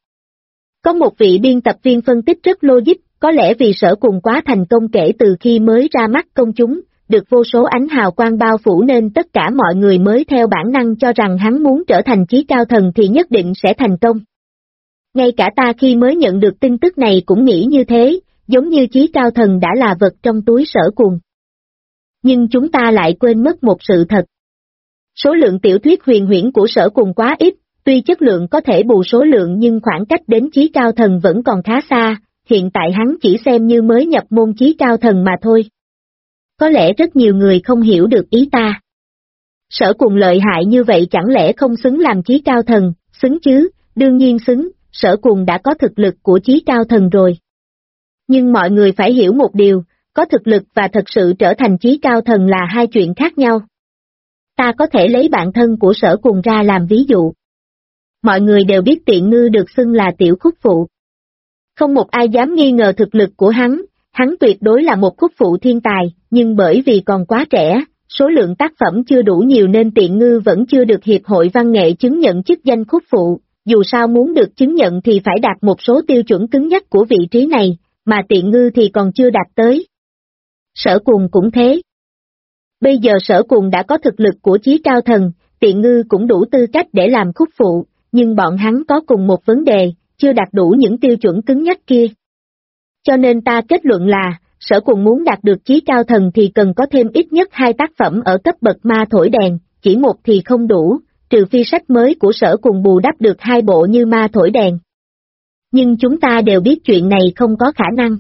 B: Có một vị biên tập viên phân tích rất logic, có lẽ vì Sở Cuồng quá thành công kể từ khi mới ra mắt công chúng, được vô số ánh hào quang bao phủ nên tất cả mọi người mới theo bản năng cho rằng hắn muốn trở thành chí cao thần thì nhất định sẽ thành công. Ngay cả ta khi mới nhận được tin tức này cũng nghĩ như thế, giống như chí cao thần đã là vật trong túi Sở Cuồng. Nhưng chúng ta lại quên mất một sự thật. Số lượng tiểu thuyết huyền huyễn của Sở Cuồng quá ít, tuy chất lượng có thể bù số lượng nhưng khoảng cách đến chí cao thần vẫn còn khá xa, hiện tại hắn chỉ xem như mới nhập môn chí cao thần mà thôi. Có lẽ rất nhiều người không hiểu được ý ta. Sở Cuồng lợi hại như vậy chẳng lẽ không xứng làm chí cao thần, xứng chứ, đương nhiên xứng, Sở Cuồng đã có thực lực của chí cao thần rồi. Nhưng mọi người phải hiểu một điều, có thực lực và thật sự trở thành chí cao thần là hai chuyện khác nhau. Ta có thể lấy bạn thân của Sở Cuồng ra làm ví dụ. Mọi người đều biết Tiện Ngư được xưng là tiểu khúc phụ. Không một ai dám nghi ngờ thực lực của hắn tuyệt đối là một khúc phụ thiên tài, nhưng bởi vì còn quá trẻ, số lượng tác phẩm chưa đủ nhiều nên Tiện Ngư vẫn chưa được Hiệp hội Văn nghệ chứng nhận chức danh khúc phụ, dù sao muốn được chứng nhận thì phải đạt một số tiêu chuẩn cứng nhắc của vị trí này, mà Tiện Ngư thì còn chưa đạt tới. Sở Cuồng cũng thế. Bây giờ Sở Cuồng đã có thực lực của chí cao thần, Tiện Ngư cũng đủ tư cách để làm khúc phụ, nhưng bọn hắn có cùng một vấn đề, chưa đạt đủ những tiêu chuẩn cứng nhắc kia. Cho nên ta kết luận là, Sở Cuồng muốn đạt được chí cao thần thì cần có thêm ít nhất 2 tác phẩm ở cấp bậc Ma Thổi Đèn, chỉ một thì không đủ, trừ phi sách mới của Sở Cuồng bù đắp được 2 bộ như Ma Thổi Đèn. Nhưng chúng ta đều biết chuyện này không có khả năng.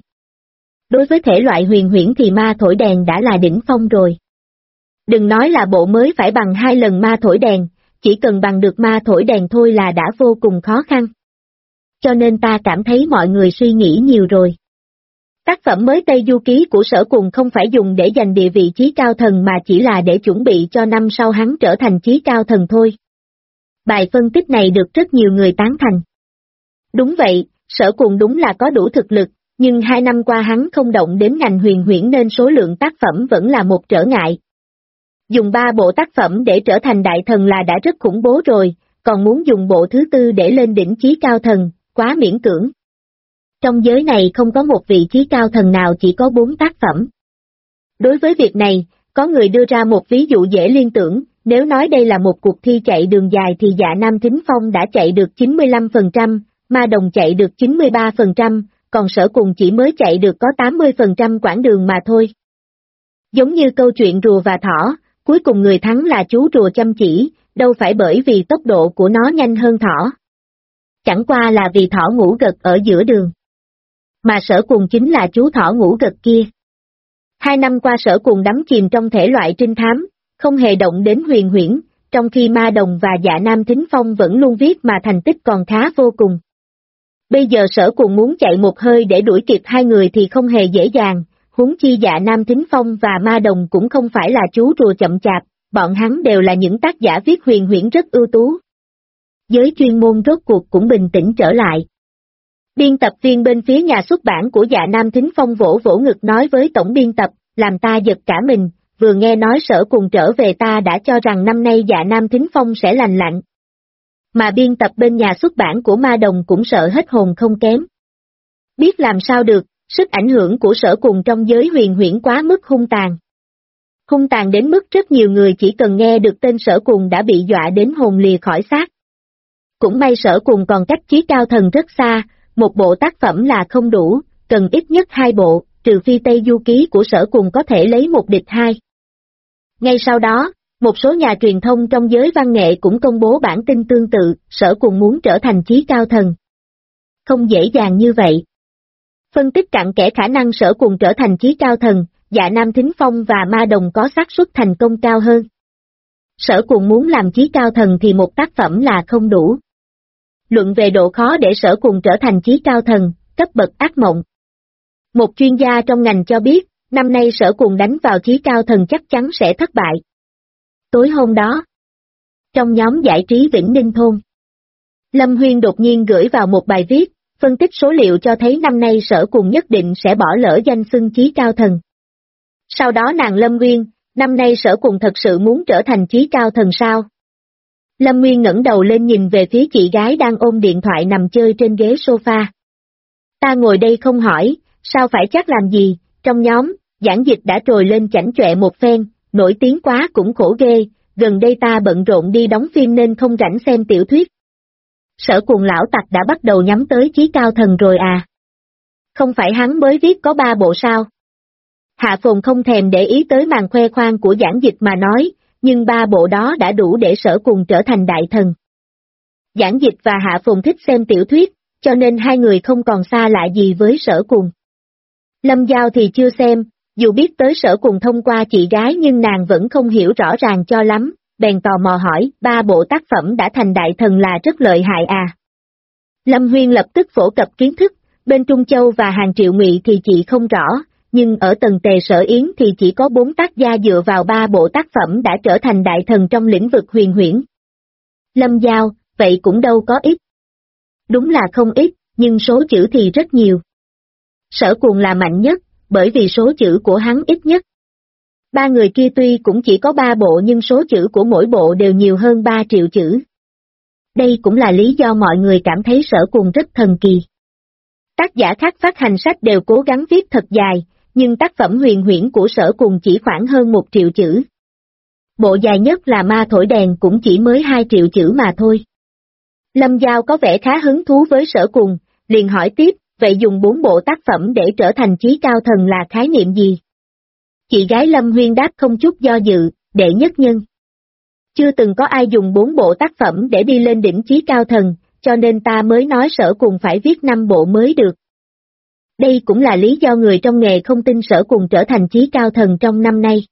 B: Đối với thể loại huyền huyễn thì Ma Thổi Đèn đã là đỉnh phong rồi. Đừng nói là bộ mới phải bằng 2 lần Ma Thổi Đèn, chỉ cần bằng được Ma Thổi Đèn thôi là đã vô cùng khó khăn. Cho nên ta cảm thấy mọi người suy nghĩ nhiều rồi. Tác phẩm mới Tây Du Ký của Sở Cuồng không phải dùng để giành địa vị chí cao thần mà chỉ là để chuẩn bị cho năm sau hắn trở thành chí cao thần thôi. Bài phân tích này được rất nhiều người tán thành. Đúng vậy, Sở Cuồng đúng là có đủ thực lực, nhưng 2 năm qua hắn không động đến ngành huyền huyễn nên số lượng tác phẩm vẫn là một trở ngại. Dùng 3 bộ tác phẩm để trở thành đại thần là đã rất khủng bố rồi, còn muốn dùng bộ thứ 4 để lên đỉnh chí cao thần, quá miễn cưỡng. Trong giới này không có một vị chí cao thần nào chỉ có 4 tác phẩm. Đối với việc này, có người đưa ra một ví dụ dễ liên tưởng, nếu nói đây là một cuộc thi chạy đường dài thì Dạ Nam Thính Phong đã chạy được 95%, Ma Đồng chạy được 93%, còn Sở Cùng chỉ mới chạy được có 80% quãng đường mà thôi. Giống như câu chuyện rùa và thỏ, cuối cùng người thắng là chú rùa chăm chỉ, đâu phải bởi vì tốc độ của nó nhanh hơn thỏ. Chẳng qua là vì thỏ ngủ gật ở giữa đường. Mà Sở Cùng chính là chú thỏ ngủ gật kia. 2 năm qua Sở Cùng đắm chìm trong thể loại trinh thám, không hề động đến huyền huyễn, trong khi Ma Đồng và Dạ Nam Thính Phong vẫn luôn viết mà thành tích còn khá vô cùng. Bây giờ Sở Cùng muốn chạy một hơi để đuổi kịp hai người thì không hề dễ dàng, huống chi Dạ Nam Thính Phong và Ma Đồng cũng không phải là chú rùa chậm chạp, bọn hắn đều là những tác giả viết huyền huyễn rất ưu tú. Giới chuyên môn rốt cuộc cũng bình tĩnh trở lại. Biên tập viên bên phía nhà xuất bản của Dạ Nam Thính Phong vỗ vỗ ngực nói với tổng biên tập, làm ta giật cả mình, vừa nghe nói Sở Cùng trở về ta đã cho rằng năm nay Dạ Nam Thính Phong sẽ lành lặn. Mà biên tập bên nhà xuất bản của Ma Đồng cũng sợ hết hồn không kém. Biết làm sao được, sức ảnh hưởng của Sở Cùng trong giới huyền huyễn quá mức hung tàn. Hung tàn đến mức rất nhiều người chỉ cần nghe được tên Sở Cùng đã bị dọa đến hồn lìa khỏi xác. Cũng may Sở Cùng còn cách chí cao thần rất xa, một bộ tác phẩm là không đủ, cần ít nhất 2 bộ, trừ phi Tây Du Ký của Sở Cùng có thể lấy một địch hai. Ngay sau đó, một số nhà truyền thông trong giới văn nghệ cũng công bố bản tin tương tự, Sở Cùng muốn trở thành chí cao thần. Không dễ dàng như vậy. Phân tích cặn kẽ khả năng Sở Cùng trở thành chí cao thần, Dạ Nam Thính Phong và Ma Đồng có xác suất thành công cao hơn. Sở Cùng muốn làm chí cao thần thì một tác phẩm là không đủ. Luận về độ khó để Sở Cùng trở thành chí cao thần, cấp bậc ác mộng. Một chuyên gia trong ngành cho biết, năm nay Sở Cùng đánh vào chí cao thần chắc chắn sẽ thất bại. Tối hôm đó, trong nhóm giải trí Vĩnh Ninh Thôn, Lâm Huyên đột nhiên gửi vào một bài viết, phân tích số liệu cho thấy năm nay Sở Cùng nhất định sẽ bỏ lỡ danh xưng chí cao thần. Sau đó nàng Lâm Nguyên, năm nay Sở Cùng thật sự muốn trở thành chí cao thần sao? Lâm Nguyên ngẩng đầu lên nhìn về phía chị gái đang ôm điện thoại nằm chơi trên ghế sofa. Ta ngồi đây không hỏi, sao phải chắc làm gì, trong nhóm, Giảng Dịch đã trồi lên chảnh chọe một phen, nổi tiếng quá cũng khổ ghê, gần đây ta bận rộn đi đóng phim nên không rảnh xem tiểu thuyết. Sở Cùng lão tặc đã bắt đầu nhắm tới chí cao thần rồi à? Không phải hắn mới viết có 3 bộ sao? Hạ Phồn không thèm để ý tới màn khoe khoang của Giảng Dịch mà nói, nhưng 3 bộ đó đã đủ để Sở Cùng trở thành đại thần. Giảng Dịch và Hạ Phồn thích xem tiểu thuyết, cho nên hai người không còn xa lạ gì với Sở Cùng. Lâm Giao thì chưa xem, dù biết tới Sở Cùng thông qua chị gái nhưng nàng vẫn không hiểu rõ ràng cho lắm, bèn tò mò hỏi, 3 bộ tác phẩm đã thành đại thần là rất lợi hại à? Lâm Huyên lập tức phổ cập kiến thức, bên Trung Châu và Hàng Triệu Ngụy thì chị không rõ, nhưng ở Tần Tề Sở Yến thì chỉ có 4 tác gia dựa vào 3 bộ tác phẩm đã trở thành đại thần trong lĩnh vực huyền huyễn. Lâm Giao, vậy cũng đâu có ít. Đúng là không ít, nhưng số chữ thì rất nhiều. Sở Cùng là mạnh nhất, bởi vì số chữ của hắn ít nhất. 3 người kia tuy cũng chỉ có 3 bộ nhưng số chữ của mỗi bộ đều nhiều hơn 3 triệu chữ. Đây cũng là lý do mọi người cảm thấy Sở Cùng rất thần kỳ. Tác giả khác phát hành sách đều cố gắng viết thật dài, nhưng tác phẩm huyền huyễn của Sở Cùng chỉ khoảng hơn 1 triệu chữ. Bộ dài nhất là Ma Thổi Đèn cũng chỉ mới 2 triệu chữ mà thôi. Lâm Giao có vẻ khá hứng thú với Sở Cùng, liền hỏi tiếp, vậy dùng 4 bộ tác phẩm để trở thành chí cao thần là khái niệm gì? Chị gái Lâm Huyên đáp không chút do dự, đệ nhất nhân. Chưa từng có ai dùng 4 bộ tác phẩm để đi lên đỉnh chí cao thần, cho nên ta mới nói Sở Cùng phải viết 5 bộ mới được. Đây cũng là lý do người trong nghề không tin Sở Cùng trở thành chí cao thần trong năm nay.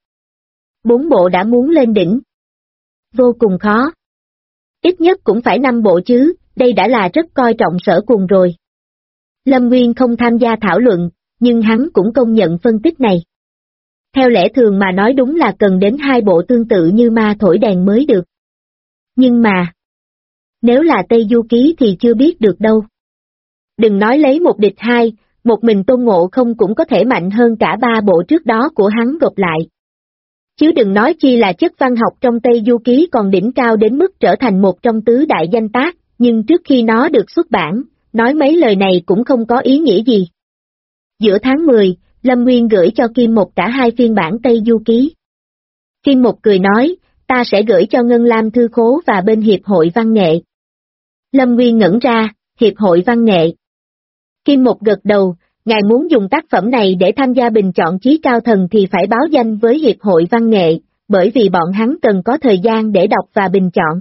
B: 4 bộ đã muốn lên đỉnh. Vô cùng khó. Ít nhất cũng phải 5 bộ chứ, đây đã là rất coi trọng Sở Cùng rồi. Lâm Nguyên không tham gia thảo luận, nhưng hắn cũng công nhận phân tích này. Theo lẽ thường mà nói đúng là cần đến 2 bộ tương tự như Ma Thổi Đèn mới được. Nhưng mà, nếu là Tây Du Ký thì chưa biết được đâu. Đừng nói lấy một địch hai, một mình Tôn Ngộ Không cũng có thể mạnh hơn cả 3 bộ trước đó của hắn gộp lại. Chứ đừng nói chi là chất văn học trong Tây Du Ký còn đỉnh cao đến mức trở thành một trong tứ đại danh tác, nhưng trước khi nó được xuất bản, nói mấy lời này cũng không có ý nghĩa gì. Giữa tháng 10, Lâm Nguyên gửi cho Kim Một cả 2 phiên bản Tây Du Ký. Kim Một cười nói, ta sẽ gửi cho Ngân Lam Thư Khố và bên Hiệp hội Văn nghệ. Lâm Nguyên ngẩn ra, Hiệp hội Văn nghệ. Kim Một gật đầu, ngài muốn dùng tác phẩm này để tham gia bình chọn chí cao thần thì phải báo danh với Hiệp hội Văn nghệ, bởi vì bọn hắn cần có thời gian để đọc và bình chọn.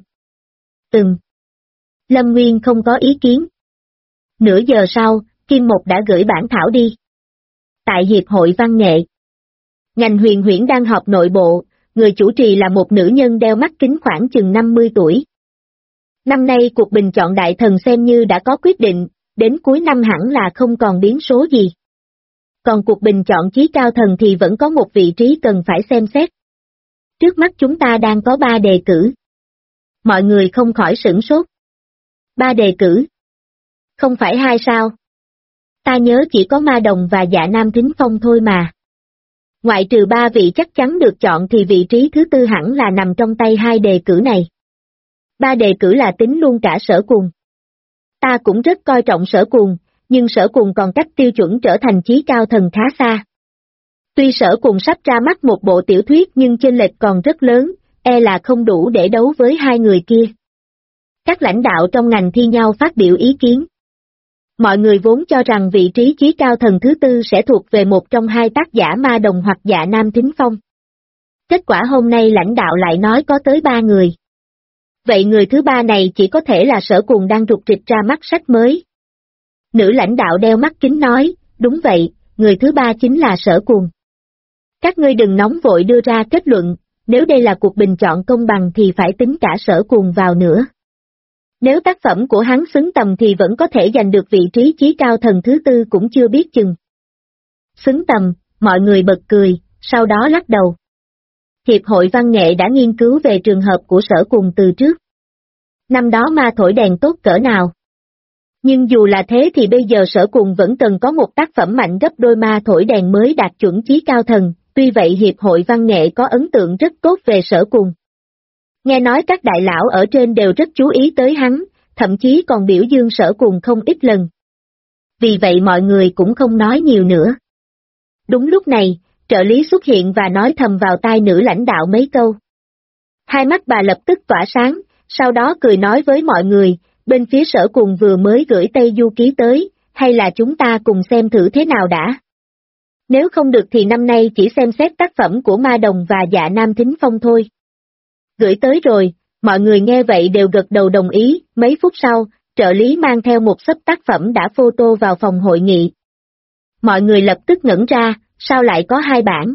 B: Lâm Nguyên không có ý kiến. Nửa giờ sau, Kim Một đã gửi bản thảo đi. Tại Hiệp hội Văn nghệ, ngành huyền huyễn đang họp nội bộ, người chủ trì là một nữ nhân đeo mắt kính khoảng chừng 50 tuổi. Năm nay cuộc bình chọn đại thần xem như đã có quyết định, đến cuối năm hẳn là không còn biến số gì. Còn cuộc bình chọn chí cao thần thì vẫn có một vị trí cần phải xem xét. Trước mắt chúng ta đang có 3 đề cử. Mọi người không khỏi sửng sốt. 3 đề cử? Không phải 2 sao? Ta nhớ chỉ có Ma Đồng và Dạ Nam Thính Phong thôi mà. Ngoại trừ 3 vị chắc chắn được chọn thì vị trí thứ 4 hẳn là nằm trong tay 2 đề cử này. 3 đề cử là tính luôn cả Sở Cuồng. Ta cũng rất coi trọng Sở Cuồng, nhưng Sở Cuồng còn cách tiêu chuẩn trở thành chí cao thần khá xa. Tuy Sở Cuồng sắp ra mắt một bộ tiểu thuyết nhưng chênh lệch còn rất lớn, e là không đủ để đấu với 2 người kia. Các lãnh đạo trong ngành thi nhau phát biểu ý kiến. Mọi người vốn cho rằng vị trí chí cao thần thứ 4 sẽ thuộc về một trong 2 tác giả Ma Đồng hoặc Dạ Nam Thính Phong. Kết quả hôm nay lãnh đạo lại nói có tới 3 người. Vậy người thứ 3 này chỉ có thể là Sở Cuồng đang rục rịch ra mắt sách mới. Nữ lãnh đạo đeo mắt kính nói, đúng vậy, người thứ 3 chính là Sở Cuồng. Các ngươi đừng nóng vội đưa ra kết luận, nếu đây là cuộc bình chọn công bằng thì phải tính cả Sở Cuồng vào nữa. Nếu tác phẩm của hắn xứng tầm thì vẫn có thể giành được vị trí chí cao thần thứ 4 cũng chưa biết chừng. Xứng tầm, mọi người bật cười, sau đó lắc đầu. Hiệp hội Văn nghệ đã nghiên cứu về trường hợp của Sở Cuồng từ trước. Năm đó ma thổi đèn tốt cỡ nào. Nhưng dù là thế thì bây giờ Sở Cuồng vẫn cần có một tác phẩm mạnh gấp đôi ma thổi đèn mới đạt chuẩn chí cao thần, tuy vậy Hiệp hội Văn nghệ có ấn tượng rất tốt về Sở Cuồng. Nghe nói các đại lão ở trên đều rất chú ý tới hắn, thậm chí còn biểu dương Sở Cuồng không ít lần. Vì vậy mọi người cũng không nói nhiều nữa. Đúng lúc này, trợ lý xuất hiện và nói thầm vào tai nữ lãnh đạo mấy câu. Hai mắt bà lập tức tỏa sáng, sau đó cười nói với mọi người, bên phía Sở Cuồng vừa mới gửi Tây Du Ký tới, hay là chúng ta cùng xem thử thế nào đã. Nếu không được thì năm nay chỉ xem xét tác phẩm của Ma Đồng và Dạ Nam Thính Phong thôi. Gửi tới rồi, mọi người nghe vậy đều gật đầu đồng ý, mấy phút sau, trợ lý mang theo một xấp tác phẩm đã photo vào phòng hội nghị. Mọi người lập tức ngẩn ra, sao lại có 2 bản?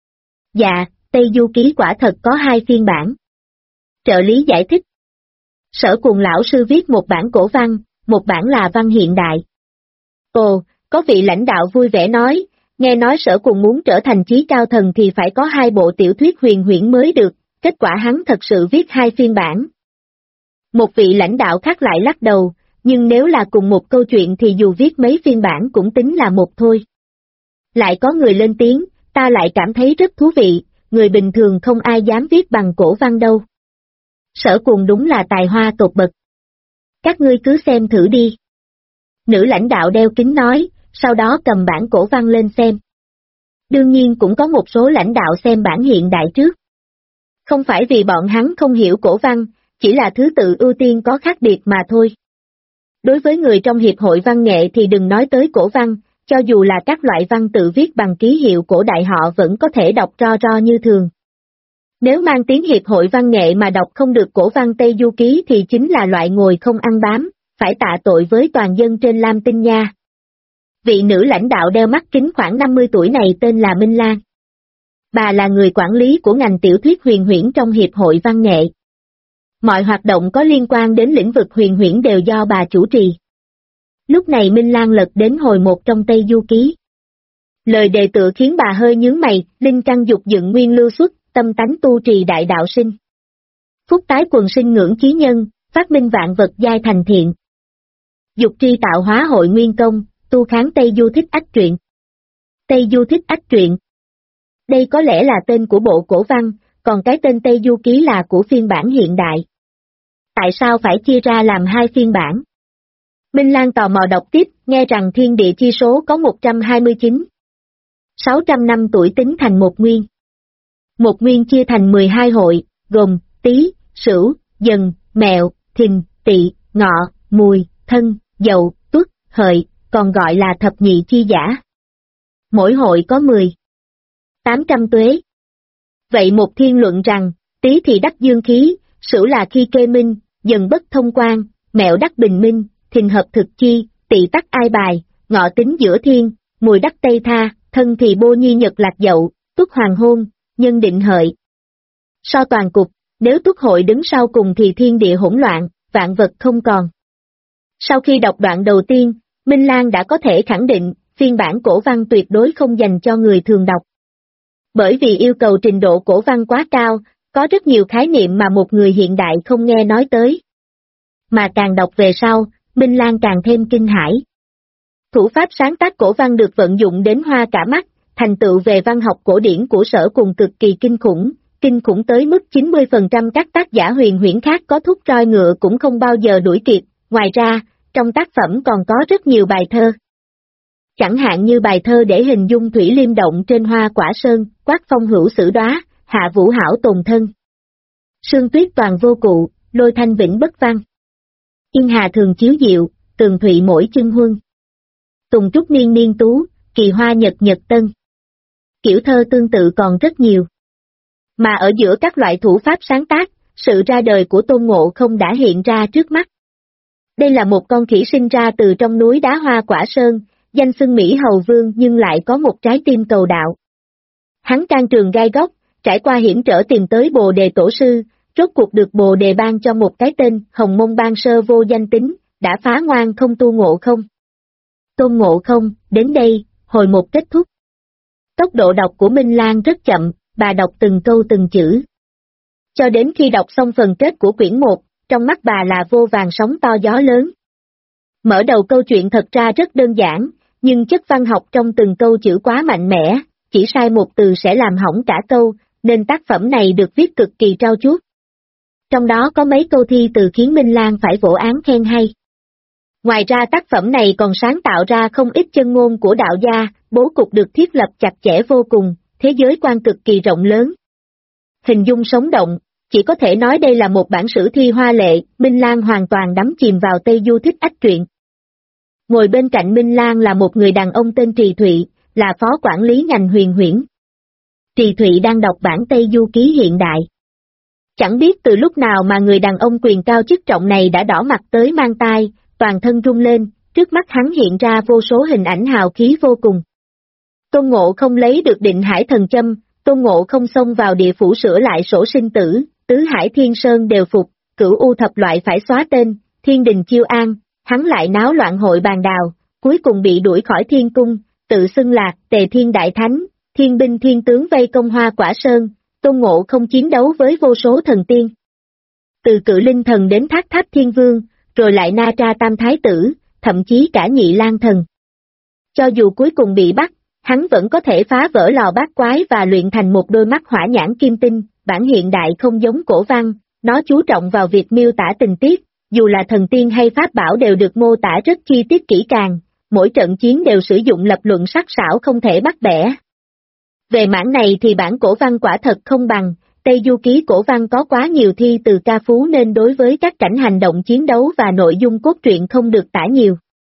B: Dạ, Tây Du Ký quả thật có 2 phiên bản. Trợ lý giải thích. Sở Cuồng lão sư viết một bản cổ văn, một bản là văn hiện đại. Ồ, có vị lãnh đạo vui vẻ nói, nghe nói Sở Cuồng muốn trở thành chí cao thần thì phải có 2 bộ tiểu thuyết huyền huyễn mới được, kết quả hắn thật sự viết 2 phiên bản. Một vị lãnh đạo khác lại lắc đầu, nhưng nếu là cùng một câu chuyện thì dù viết mấy phiên bản cũng tính là một thôi. Lại có người lên tiếng, ta lại cảm thấy rất thú vị, người bình thường không ai dám viết bằng cổ văn đâu. Sở Cuồng đúng là tài hoa tột bậc. Các ngươi cứ xem thử đi. Nữ lãnh đạo đeo kính nói, sau đó cầm bản cổ văn lên xem. Đương nhiên cũng có một số lãnh đạo xem bản hiện đại trước. Không phải vì bọn hắn không hiểu cổ văn, chỉ là thứ tự ưu tiên có khác biệt mà thôi. Đối với người trong Hiệp hội Văn nghệ thì đừng nói tới cổ văn, cho dù là các loại văn tự viết bằng ký hiệu cổ đại họ vẫn có thể đọc ro ro như thường. Nếu mang tiếng Hiệp hội Văn nghệ mà đọc không được cổ văn Tây Du Ký thì chính là loại ngồi không ăn bám, phải tạ tội với toàn dân trên Lam Tinh nha. Vị nữ lãnh đạo đeo mắt kính khoảng 50 tuổi này tên là Minh Lan. Bà là người quản lý của ngành tiểu thuyết huyền huyễn trong Hiệp hội Văn nghệ. Mọi hoạt động có liên quan đến lĩnh vực huyền huyễn đều do bà chủ trì. Lúc này Minh Lan lật đến hồi 1 trong Tây Du Ký. Lời đề tựa khiến bà hơi nhướng mày, linh căn dục dựng nguyên lưu xuất, tâm tánh tu trì đại đạo sinh. Phúc tái quần sinh ngưỡng chí nhân, phát minh vạn vật giai thành thiện. Dục tri tạo hóa hội nguyên công, tu kháng Tây Du thích ách truyện. Tây Du thích ách truyện. Đây có lẽ là tên của bộ cổ văn, còn cái tên Tây Du Ký là của phiên bản hiện đại. Tại sao phải chia ra làm 2 phiên bản? Minh Lan tò mò đọc tiếp, nghe rằng thiên địa chi số có 129. 600 năm tuổi tính thành một nguyên. Một nguyên chia thành 12 hội, gồm Tý, Sửu, Dần, Mẹo, Thìn, Tỵ, Ngọ, Mùi, Thân, Dậu, Tuất, Hợi, còn gọi là thập nhị chi giả. Mỗi hội có 800 tuế. Vậy một thiên luận rằng, Tý thì đắc dương khí, Sửu là khi kê minh, Dần bất thông quan, Mẹo đắc bình minh, Thìn hợp thực chi, Tỵ tắc ai bài, Ngọ tính giữa thiên, Mùi đắc tây tha, Thân thì bô nhi nhật lạc Dậu, Tuất hoàng hôn, Nhân định Hợi. So toàn cục, nếu Tuất hội đứng sau cùng thì thiên địa hỗn loạn, vạn vật không còn. Sau khi đọc đoạn đầu tiên, Minh Lan đã có thể khẳng định, phiên bản cổ văn tuyệt đối không dành cho người thường đọc. Bởi vì yêu cầu trình độ cổ văn quá cao, có rất nhiều khái niệm mà một người hiện đại không nghe nói tới. Mà càng đọc về sau, Minh Lan càng thêm kinh hãi. Thủ pháp sáng tác cổ văn được vận dụng đến hoa cả mắt, thành tựu về văn học cổ điển của Sở Cùng cực kỳ kinh khủng tới mức 90% các tác giả huyền huyễn khác có thúc roi ngựa cũng không bao giờ đuổi kịp. Ngoài ra, trong tác phẩm còn có rất nhiều bài thơ. Chẳng hạn như bài thơ để hình dung thủy liêm động trên hoa quả sơn, quát phong hữu sử đóa, hạ vũ hảo tồn thân. Sương tuyết toàn vô cụ, lôi thanh vĩnh bất văn. Yên hà thường chiếu diệu, tường thụy mỗi chân huân. Tùng trúc niên niên tú, kỳ hoa nhật nhật tân. Kiểu thơ tương tự còn rất nhiều. Mà ở giữa các loại thủ pháp sáng tác, sự ra đời của Tôn Ngộ Không đã hiện ra trước mắt. Đây là một con khỉ sinh ra từ trong núi đá hoa quả sơn, danh xưng Mỹ Hầu Vương nhưng lại có một trái tim cầu đạo. Hắn can trường gai góc, trải qua hiểm trở tìm tới Bồ Đề Tổ Sư, rốt cuộc được Bồ Đề ban cho một cái tên Hồng Mông Ban Sơ vô danh tính, đã phá ngoan không tu Ngộ Không. Tôn Ngộ Không, đến đây, hồi một kết thúc. Tốc độ đọc của Minh Lan rất chậm, bà đọc từng câu từng chữ. Cho đến khi đọc xong phần kết của quyển 1, trong mắt bà là vô vàn sóng to gió lớn. Mở đầu câu chuyện thật ra rất đơn giản, nhưng chất văn học trong từng câu chữ quá mạnh mẽ, chỉ sai một từ sẽ làm hỏng cả câu, nên tác phẩm này được viết cực kỳ trau chuốt. Trong đó có mấy câu thi từ khiến Minh Lan phải vỗ án khen hay. Ngoài ra tác phẩm này còn sáng tạo ra không ít chân ngôn của đạo gia, bố cục được thiết lập chặt chẽ vô cùng, thế giới quan cực kỳ rộng lớn. Hình dung sống động, chỉ có thể nói đây là một bản sử thi hoa lệ, Minh Lan hoàn toàn đắm chìm vào Tây Du Thích Ách truyện. Ngồi bên cạnh Minh Lan là một người đàn ông tên Trì Thụy, là phó quản lý ngành huyền huyễn. Trì Thụy đang đọc bản Tây Du Ký hiện đại. Chẳng biết từ lúc nào mà người đàn ông quyền cao chức trọng này đã đỏ mặt tới mang tai, toàn thân rung lên, trước mắt hắn hiện ra vô số hình ảnh hào khí vô cùng. Tôn Ngộ Không lấy được Định Hải Thần Châm, Tôn Ngộ Không xông vào địa phủ sửa lại sổ sinh tử, tứ hải thiên sơn đều phục, cửu u thập loại phải xóa tên, thiên đình chiêu an, hắn lại náo loạn hội bàn đào, cuối cùng bị đuổi khỏi thiên cung, tự xưng là Tề Thiên Đại Thánh, thiên binh thiên tướng vây công hoa quả sơn, Tôn Ngộ Không chiến đấu với vô số thần tiên. Từ Cự Linh Thần đến Thác Tháp Thiên Vương, rồi lại Na Tra Tam Thái Tử, thậm chí cả Nhị Lang Thần. Cho dù cuối cùng bị bắt, hắn vẫn có thể phá vỡ lò bát quái và luyện thành một đôi mắt hỏa nhãn kim tinh, bản hiện đại không giống cổ văn, nó chú trọng vào việc miêu tả tình tiết, dù là thần tiên hay pháp bảo đều được mô tả rất chi tiết kỹ càng, mỗi trận chiến đều sử dụng lập luận sắc sảo không thể bắt bẻ. Về mảng này thì bản cổ văn quả thật không bằng, Tây Du Ký cổ văn có quá nhiều thi từ ca phú nên đối với các cảnh hành động chiến đấu và nội dung cốt truyện không được tả nhiều.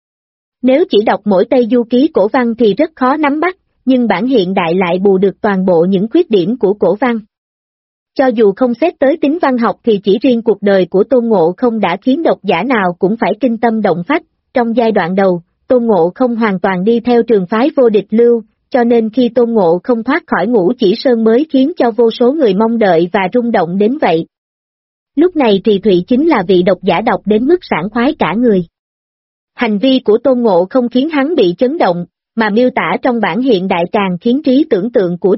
B: Nếu chỉ đọc mỗi Tây Du Ký cổ văn thì rất khó nắm bắt, nhưng bản hiện đại lại bù được toàn bộ những khuyết điểm của cổ văn. Cho dù không xét tới tính văn học thì chỉ riêng cuộc đời của Tôn Ngộ Không đã khiến độc giả nào cũng phải kinh tâm động phách. Trong giai đoạn đầu, Tôn Ngộ Không hoàn toàn đi theo trường phái vô địch lưu, cho nên khi Tôn Ngộ Không thoát khỏi Ngũ Chỉ Sơn mới khiến cho vô số người mong đợi và rung động đến vậy. Lúc này Trì Thụy chính là vị độc giả đọc đến mức sảng khoái cả người. Hành vi của Tôn Ngộ Không khiến hắn bị chấn động, mà miêu tả trong bản hiện đại càng khiến trí tưởng tượng của